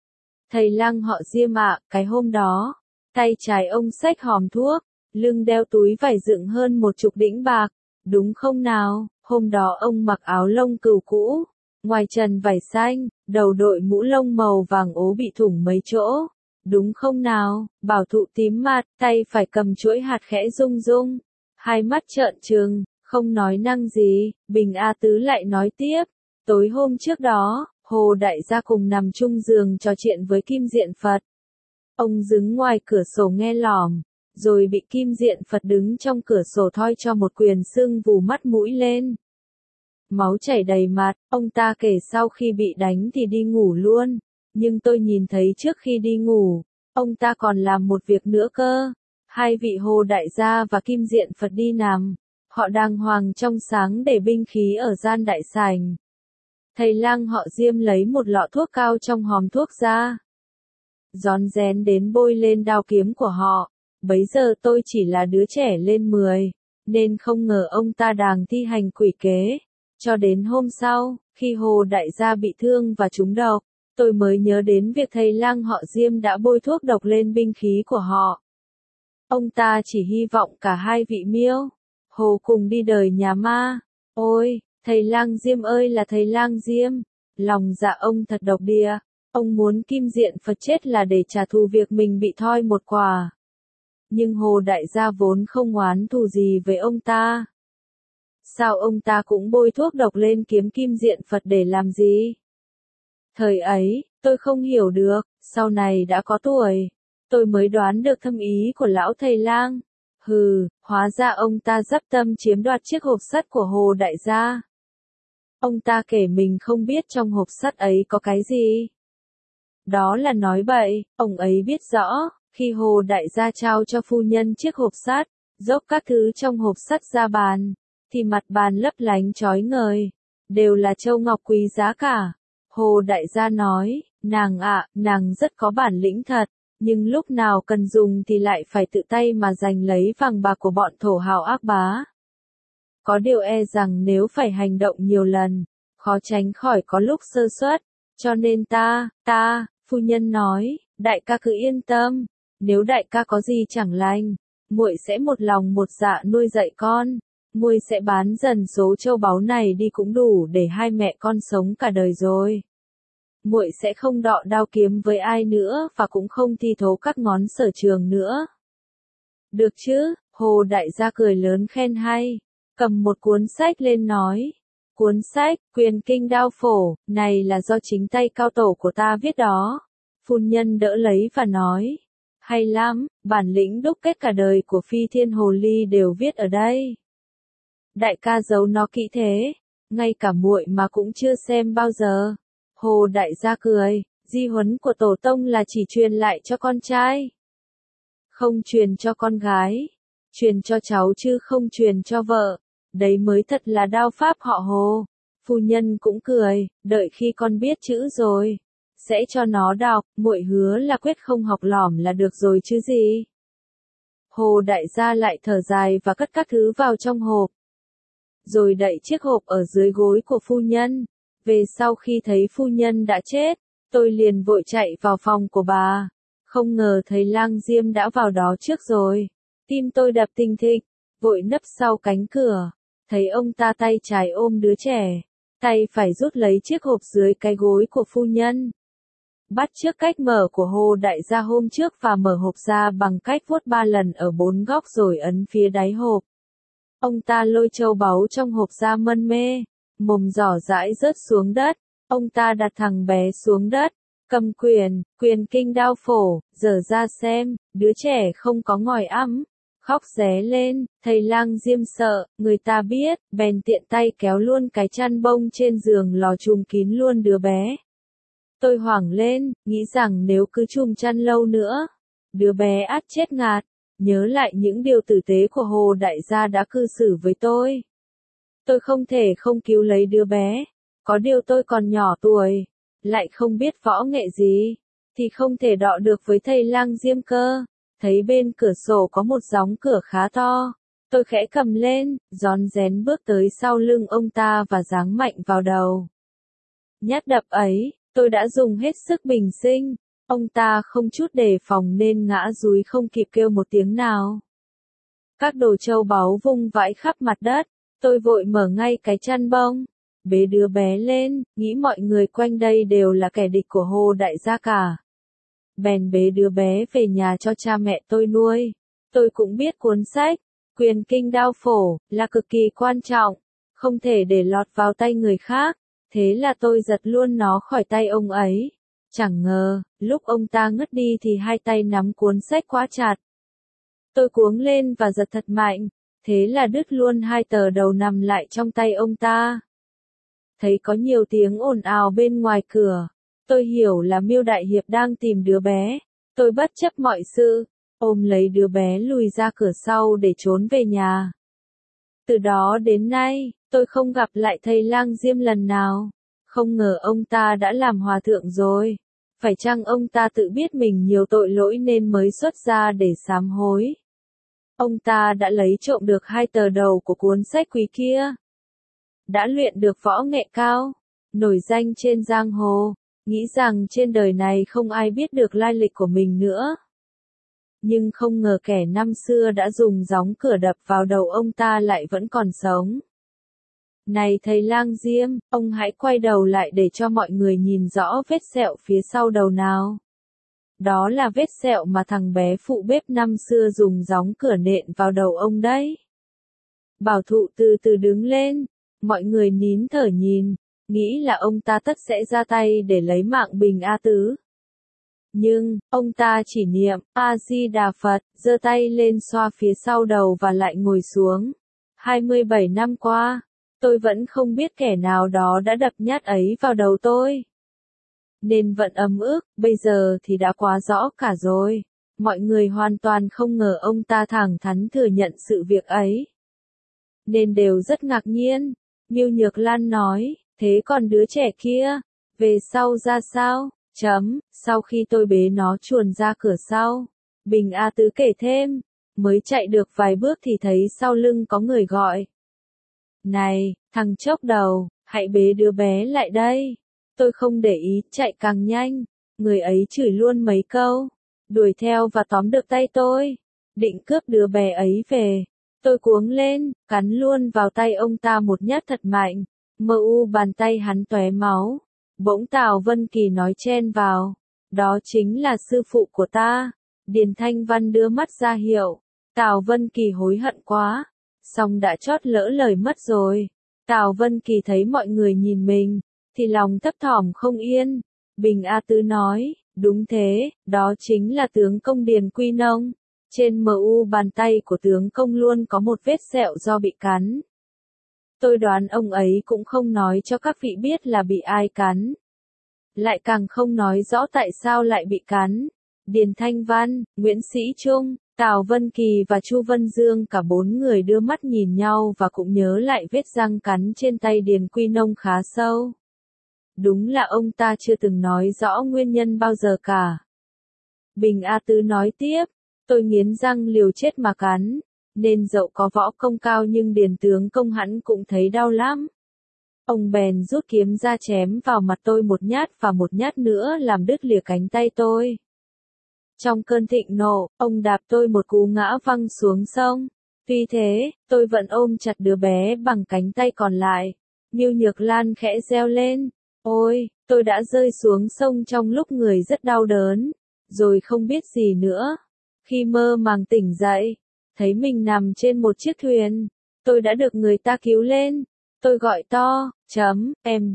Thầy lang họ Diêm ạ, cái hôm đó, tay trái ông xách hòm thuốc, lưng đeo túi vải dựng hơn 10 đĩnh bạc, đúng không nào? Hôm đó ông mặc áo lông cừu cũ, ngoài trần vải xanh, đầu đội mũ lông màu vàng ố bị thủng mấy chỗ, đúng không nào? Bảo Thụ tím mặt, tay phải cầm chuỗi hạt khẽ rung rung, hai mắt trợn trừng, không nói năng gì. Bình A Tứ lại nói tiếp, tối hôm trước đó, Hồ đại gia cùng nằm chung giường trò chuyện với Kim Diện Phật. Ông đứng ngoài cửa sổ nghe lỏm, rồi bị Kim Diện Phật đứng trong cửa sổ thoi cho một quyền sưng vù mắt mũi lên. Máu chảy đầy mặt, ông ta kể sau khi bị đánh thì đi ngủ luôn, nhưng tôi nhìn thấy trước khi đi ngủ, ông ta còn làm một việc nữa cơ. Hai vị Hồ đại gia và Kim Diện Phật đi nằm, họ đàng hoàng trong sáng để binh khí ở gian đại sảnh. Thầy lang họ Diêm lấy một lọ thuốc cao trong hòm thuốc ra, rón rén đến bôi lên đao kiếm của họ. Bấy giờ tôi chỉ là đứa trẻ lên 10, nên không ngờ ông ta đang thi hành quỷ kế. Cho đến hôm sau, khi Hồ đại gia bị thương và trúng độc, tôi mới nhớ đến việc thầy lang họ Diêm đã bôi thuốc độc lên binh khí của họ. Ông ta chỉ hy vọng cả hai vị Miêu, Hồ cùng đi đời nhà ma. Ôi, thầy lang Diêm ơi là thầy lang Diêm, lòng dạ ông thật độc địa. Ông muốn Kim Diện Phật chết là để trả thù việc mình bị thoi một quả. Nhưng Hồ đại gia vốn không oán thù gì với ông ta. Sao ông ta cũng bôi thuốc độc lên kiếm Kim Diện Phật để làm gì? Thời ấy, tôi không hiểu được, sau này đã có tuổi, tôi mới đoán được thâm ý của lão thầy lang. Hừ, hóa ra ông ta dắp tâm chiếm đoạt chiếc hộp sắt của Hồ đại gia. Ông ta kể mình không biết trong hộp sắt ấy có cái gì. Đó là nói bậy, ông ấy biết rõ, khi Hồ đại gia trao cho phu nhân chiếc hộp sắt, dốc các thứ trong hộp sắt ra bàn, thì mặt bàn lấp lánh chói ngời, đều là châu ngọc quý giá cả. Hồ đại gia nói, Nàng rất có bản lĩnh thật, nhưng lúc nào cần dùng thì lại phải tự tay mà giành lấy vàng bạc của bọn thổ hào ác bá. Có điều e rằng nếu phải hành động nhiều lần, khó tránh khỏi có lúc sơ suất, cho nên phu nhân nói, đại ca cứ yên tâm, nếu đại ca có gì chẳng lành, muội sẽ một lòng một dạ nuôi dạy con, muội sẽ bán dần số châu báu này đi cũng đủ để hai mẹ con sống cả đời rồi. Muội sẽ không đọ đao kiếm với ai nữa và cũng không thi thố các ngón sở trường nữa. Được chứ, Hồ đại gia cười lớn khen hay, cầm một cuốn sách lên nói. Cuốn sách, Quyền Kinh Đao Phổ, này là do chính tay cao tổ của ta viết đó. Phu nhân đỡ lấy và nói. Hay lắm, bản lĩnh đúc kết cả đời của Phi Thiên Hồ Ly đều viết ở đây. Đại ca giấu nó kỹ thế, ngay cả muội mà cũng chưa xem bao giờ. Hồ đại gia cười, di huấn của tổ tông là chỉ truyền lại cho con trai. Không truyền cho con gái, truyền cho cháu chứ không truyền cho vợ. Đấy mới thật là đao pháp họ Hồ. Phu nhân cũng cười, đợi khi con biết chữ rồi, sẽ cho nó đọc, muội hứa là quyết không học lỏm là được rồi chứ gì. Hồ đại gia lại thở dài và cất các thứ vào trong hộp. Rồi đậy chiếc hộp ở dưới gối của phu nhân. Về sau khi thấy phu nhân đã chết, tôi liền vội chạy vào phòng của bà. Không ngờ thấy Lang Diêm đã vào đó trước rồi. Tim tôi đập thình thịch, vội nấp sau cánh cửa. Thấy ông ta tay trái ôm đứa trẻ, tay phải rút lấy chiếc hộp dưới cái gối của phu nhân. Bắt chước cách mở của Hồ đại gia hôm trước và mở hộp ra bằng cách vuốt 3 lần ở 4 góc rồi ấn phía đáy hộp. Ông ta lôi châu báu trong hộp ra mân mê, mồm giỏ dãi rớt xuống đất. Ông ta đặt thằng bé xuống đất, cầm quyền kinh đao phổ, dở ra xem, đứa trẻ không có ngòi ẵm. Khóc ré lên, thầy Lang Diêm sợ, người ta biết, bèn tiện tay kéo luôn cái chăn bông trên giường lò trùm kín luôn đứa bé. Tôi hoảng lên, nghĩ rằng nếu cứ trùm chăn lâu nữa, đứa bé ắt chết ngạt, nhớ lại những điều tử tế của Hồ đại gia đã cư xử với tôi. Tôi không thể không cứu lấy đứa bé, có điều tôi còn nhỏ tuổi, lại không biết võ nghệ gì, thì không thể đọ được với thầy Lang Diêm cơ. Thấy bên cửa sổ có một gióng cửa khá to, tôi khẽ cầm lên, rón rén bước tới sau lưng ông ta và giáng mạnh vào đầu. Nhát đập ấy, tôi đã dùng hết sức bình sinh, ông ta không chút đề phòng nên ngã dúi không kịp kêu một tiếng nào. Các đồ châu báu vung vãi khắp mặt đất, tôi vội mở ngay cái chăn bông, bế đứa bé lên, nghĩ mọi người quanh đây đều là kẻ địch của Hồ đại gia cả. Bèn bế đứa bé về nhà cho cha mẹ tôi nuôi. Tôi cũng biết cuốn sách, Quyền Kinh Đao Phổ, là cực kỳ quan trọng, không thể để lọt vào tay người khác, thế là tôi giật luôn nó khỏi tay ông ấy. Chẳng ngờ, lúc ông ta ngất đi thì hai tay nắm cuốn sách quá chặt. Tôi cuống lên và giật thật mạnh, thế là đứt luôn hai tờ đầu nằm lại trong tay ông ta. Thấy có nhiều tiếng ồn ào bên ngoài cửa. Tôi hiểu là Miêu đại hiệp đang tìm đứa bé, tôi bất chấp mọi sự, ôm lấy đứa bé lùi ra cửa sau để trốn về nhà. Từ đó đến nay, tôi không gặp lại thầy Lang Diêm lần nào, không ngờ ông ta đã làm hòa thượng rồi. Phải chăng ông ta tự biết mình nhiều tội lỗi nên mới xuất ra để sám hối? Ông ta đã lấy trộm được hai tờ đầu của cuốn sách quý kia. Đã luyện được võ nghệ cao, nổi danh trên giang hồ. Nghĩ rằng trên đời này không ai biết được lai lịch của mình nữa. Nhưng không ngờ kẻ năm xưa đã dùng gióng cửa đập vào đầu ông ta lại vẫn còn sống. Này thầy Lang Diêm, ông hãy quay đầu lại để cho mọi người nhìn rõ vết sẹo phía sau đầu nào. Đó là vết sẹo mà thằng bé phụ bếp năm xưa dùng gióng cửa nện vào đầu ông đấy. Bảo Thụ từ từ đứng lên, mọi người nín thở nhìn. Nghĩ là ông ta tất sẽ ra tay để lấy mạng Bình A Tứ. Nhưng, ông ta chỉ niệm, A-di-đà Phật, giơ tay lên xoa phía sau đầu và lại ngồi xuống. 27 năm qua, tôi vẫn không biết kẻ nào đó đã đập nhát ấy vào đầu tôi. Nên vẫn ấm ức, bây giờ thì đã quá rõ cả rồi. Mọi người hoàn toàn không ngờ ông ta thẳng thắn thừa nhận sự việc ấy. Nên đều rất ngạc nhiên. Miêu Nhược Lan nói. Thế còn đứa trẻ kia, về sau ra sao? Sau khi tôi bế nó chuồn ra cửa sau, Bình A Tứ kể thêm, mới chạy được vài bước thì thấy sau lưng có người gọi. Này, thằng chốc đầu, hãy bế đứa bé lại đây. Tôi không để ý, chạy càng nhanh, người ấy chửi luôn mấy câu, đuổi theo và tóm được tay tôi, định cướp đứa bé ấy về. Tôi cuống lên, cắn luôn vào tay ông ta một nhát thật mạnh, bàn tay hắn tóe máu. Bỗng Tào Vân Kỳ nói chen vào, đó chính là sư phụ của ta. Điền Thanh Văn đưa mắt ra hiệu, Tào Vân Kỳ hối hận quá, song đã chót lỡ lời mất rồi. Tào Vân Kỳ thấy mọi người nhìn mình, thì lòng thấp thỏm không yên. Bình A Tứ nói, đúng thế, đó chính là tướng công Điền Quy Nông. Trên bàn tay của tướng công luôn có một vết sẹo do bị cắn. Tôi đoán ông ấy cũng không nói cho các vị biết là bị ai cắn. Lại càng không nói rõ tại sao lại bị cắn. Điền Thanh Văn, Nguyễn Sĩ Trung, Tào Vân Kỳ và Chu Vân Dương cả 4 người đưa mắt nhìn nhau và cũng nhớ lại vết răng cắn trên tay Điền Quy Nông khá sâu. Đúng là ông ta chưa từng nói rõ nguyên nhân bao giờ cả. Bình A Tứ nói tiếp, tôi nghiến răng liều chết mà cắn, nên dẫu có võ công cao nhưng Điền tướng công hắn cũng thấy đau lắm. Ông bèn rút kiếm ra chém vào mặt tôi một nhát và một nhát nữa làm đứt lìa cánh tay tôi. Trong cơn thịnh nộ, ông đạp tôi một cú ngã văng xuống sông. Tuy thế, tôi vẫn ôm chặt đứa bé bằng cánh tay còn lại. Miêu Nhược Lan khẽ reo lên. Ôi, tôi đã rơi xuống sông trong lúc người rất đau đớn, rồi không biết gì nữa. Khi mơ màng tỉnh dậy, thấy mình nằm trên một chiếc thuyền, tôi đã được người ta cứu lên. Tôi gọi to, em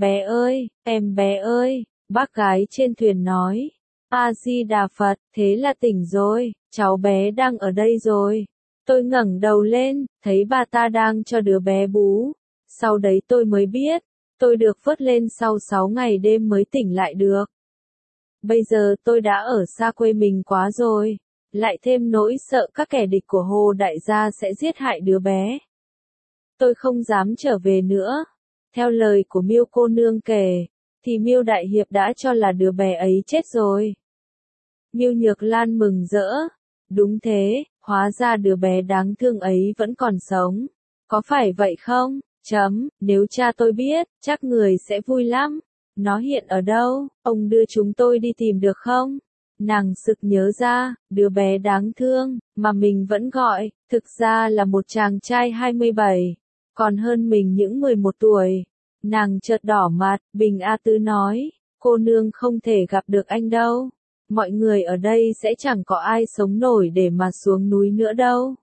bé ơi, bác gái trên thuyền nói. A-di-đà Phật, thế là tỉnh rồi, cháu bé đang ở đây rồi. Tôi ngẩng đầu lên, thấy bà ta đang cho đứa bé bú. Sau đấy tôi mới biết, tôi được vớt lên sau 6 ngày đêm mới tỉnh lại được. Bây giờ tôi đã ở xa quê mình quá rồi, lại thêm nỗi sợ các kẻ địch của Hồ Đại gia sẽ giết hại đứa bé. Tôi không dám trở về nữa. Theo lời của Miêu cô nương kể, thì Miêu đại hiệp đã cho là đứa bé ấy chết rồi. Miêu Nhược Lan mừng rỡ. Đúng thế, hóa ra đứa bé đáng thương ấy vẫn còn sống. Có phải vậy không? Nếu cha tôi biết, chắc người sẽ vui lắm. Nó hiện ở đâu? Ông đưa chúng tôi đi tìm được không? Nàng sực nhớ ra, đứa bé đáng thương, mà mình vẫn gọi, thực ra là một chàng trai 27, còn hơn mình những 11 tuổi. Nàng chợt đỏ mặt, Bình A Tứ nói, cô nương không thể gặp được anh đâu. Mọi người ở đây sẽ chẳng có ai sống nổi để mà xuống núi nữa đâu.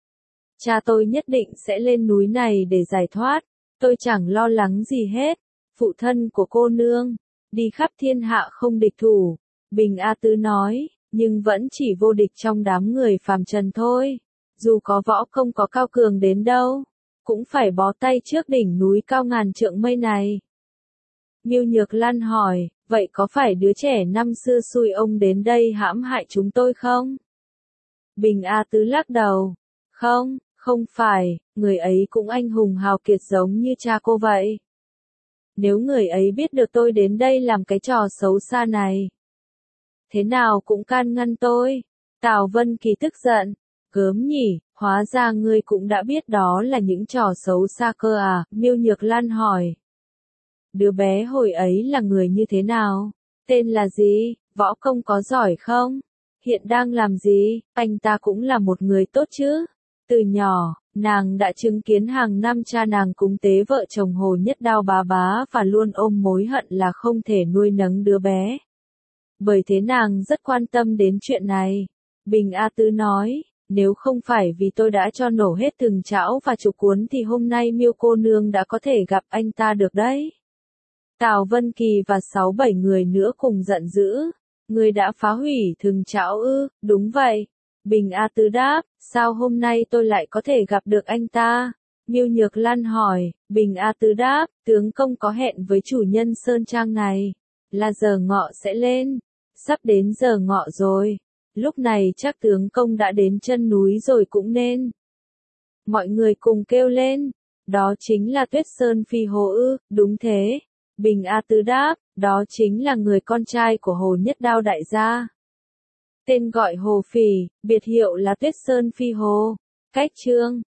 Cha tôi nhất định sẽ lên núi này để giải thoát, tôi chẳng lo lắng gì hết. Phụ thân của cô nương, đi khắp thiên hạ không địch thủ. Bình A Tứ nói, nhưng vẫn chỉ vô địch trong đám người phàm trần thôi. Dù có võ công có cao cường đến đâu, cũng phải bó tay trước đỉnh núi cao ngàn trượng mây này. Miêu Nhược Lan hỏi, vậy có phải đứa trẻ năm xưa xui ông đến đây hãm hại chúng tôi không? Bình A Tứ lắc đầu, không phải, người ấy cũng anh hùng hào kiệt giống như cha cô vậy. Nếu người ấy biết được tôi đến đây làm cái trò xấu xa này, thế nào cũng can ngăn tôi. Tào Vân Kỳ tức giận, gớm nhỉ, hóa ra ngươi cũng đã biết đó là những trò xấu xa cơ à? Miêu Nhược Lan hỏi. Đứa bé hồi ấy là người như thế nào? Tên là gì? Võ công có giỏi không? Hiện đang làm gì? Anh ta cũng là một người tốt chứ? Từ nhỏ, nàng đã chứng kiến hàng năm cha nàng cúng tế vợ chồng Hồ Nhất Đao bá bá và luôn ôm mối hận là không thể nuôi nấng đứa bé. Bởi thế nàng rất quan tâm đến chuyện này. Bình A Tứ nói, nếu không phải vì tôi đã cho nổ hết thừng chảo và trục cuốn thì hôm nay Miêu cô nương đã có thể gặp anh ta được đấy. Tào Vân Kỳ và 6-7 người nữa cùng giận dữ. Người đã phá hủy thừng chảo ư? Đúng vậy. Bình A Tứ đáp, sao hôm nay tôi lại có thể gặp được anh ta? Miêu Nhược Lan hỏi. Bình A Tứ đáp, tướng công có hẹn với chủ nhân sơn trang này, là giờ ngọ sẽ lên. Sắp đến giờ ngọ rồi. Lúc này chắc tướng công đã đến chân núi rồi cũng nên. Mọi người cùng kêu lên. Đó chính là Tuyết Sơn Phi Hồ ư? Đúng thế. Bình A Tứ đáp, đó chính là người con trai của Hồ Nhất Đao đại gia. Tên gọi Hồ Phỉ, biệt hiệu là Tuyết Sơn Phi Hồ. Cách chương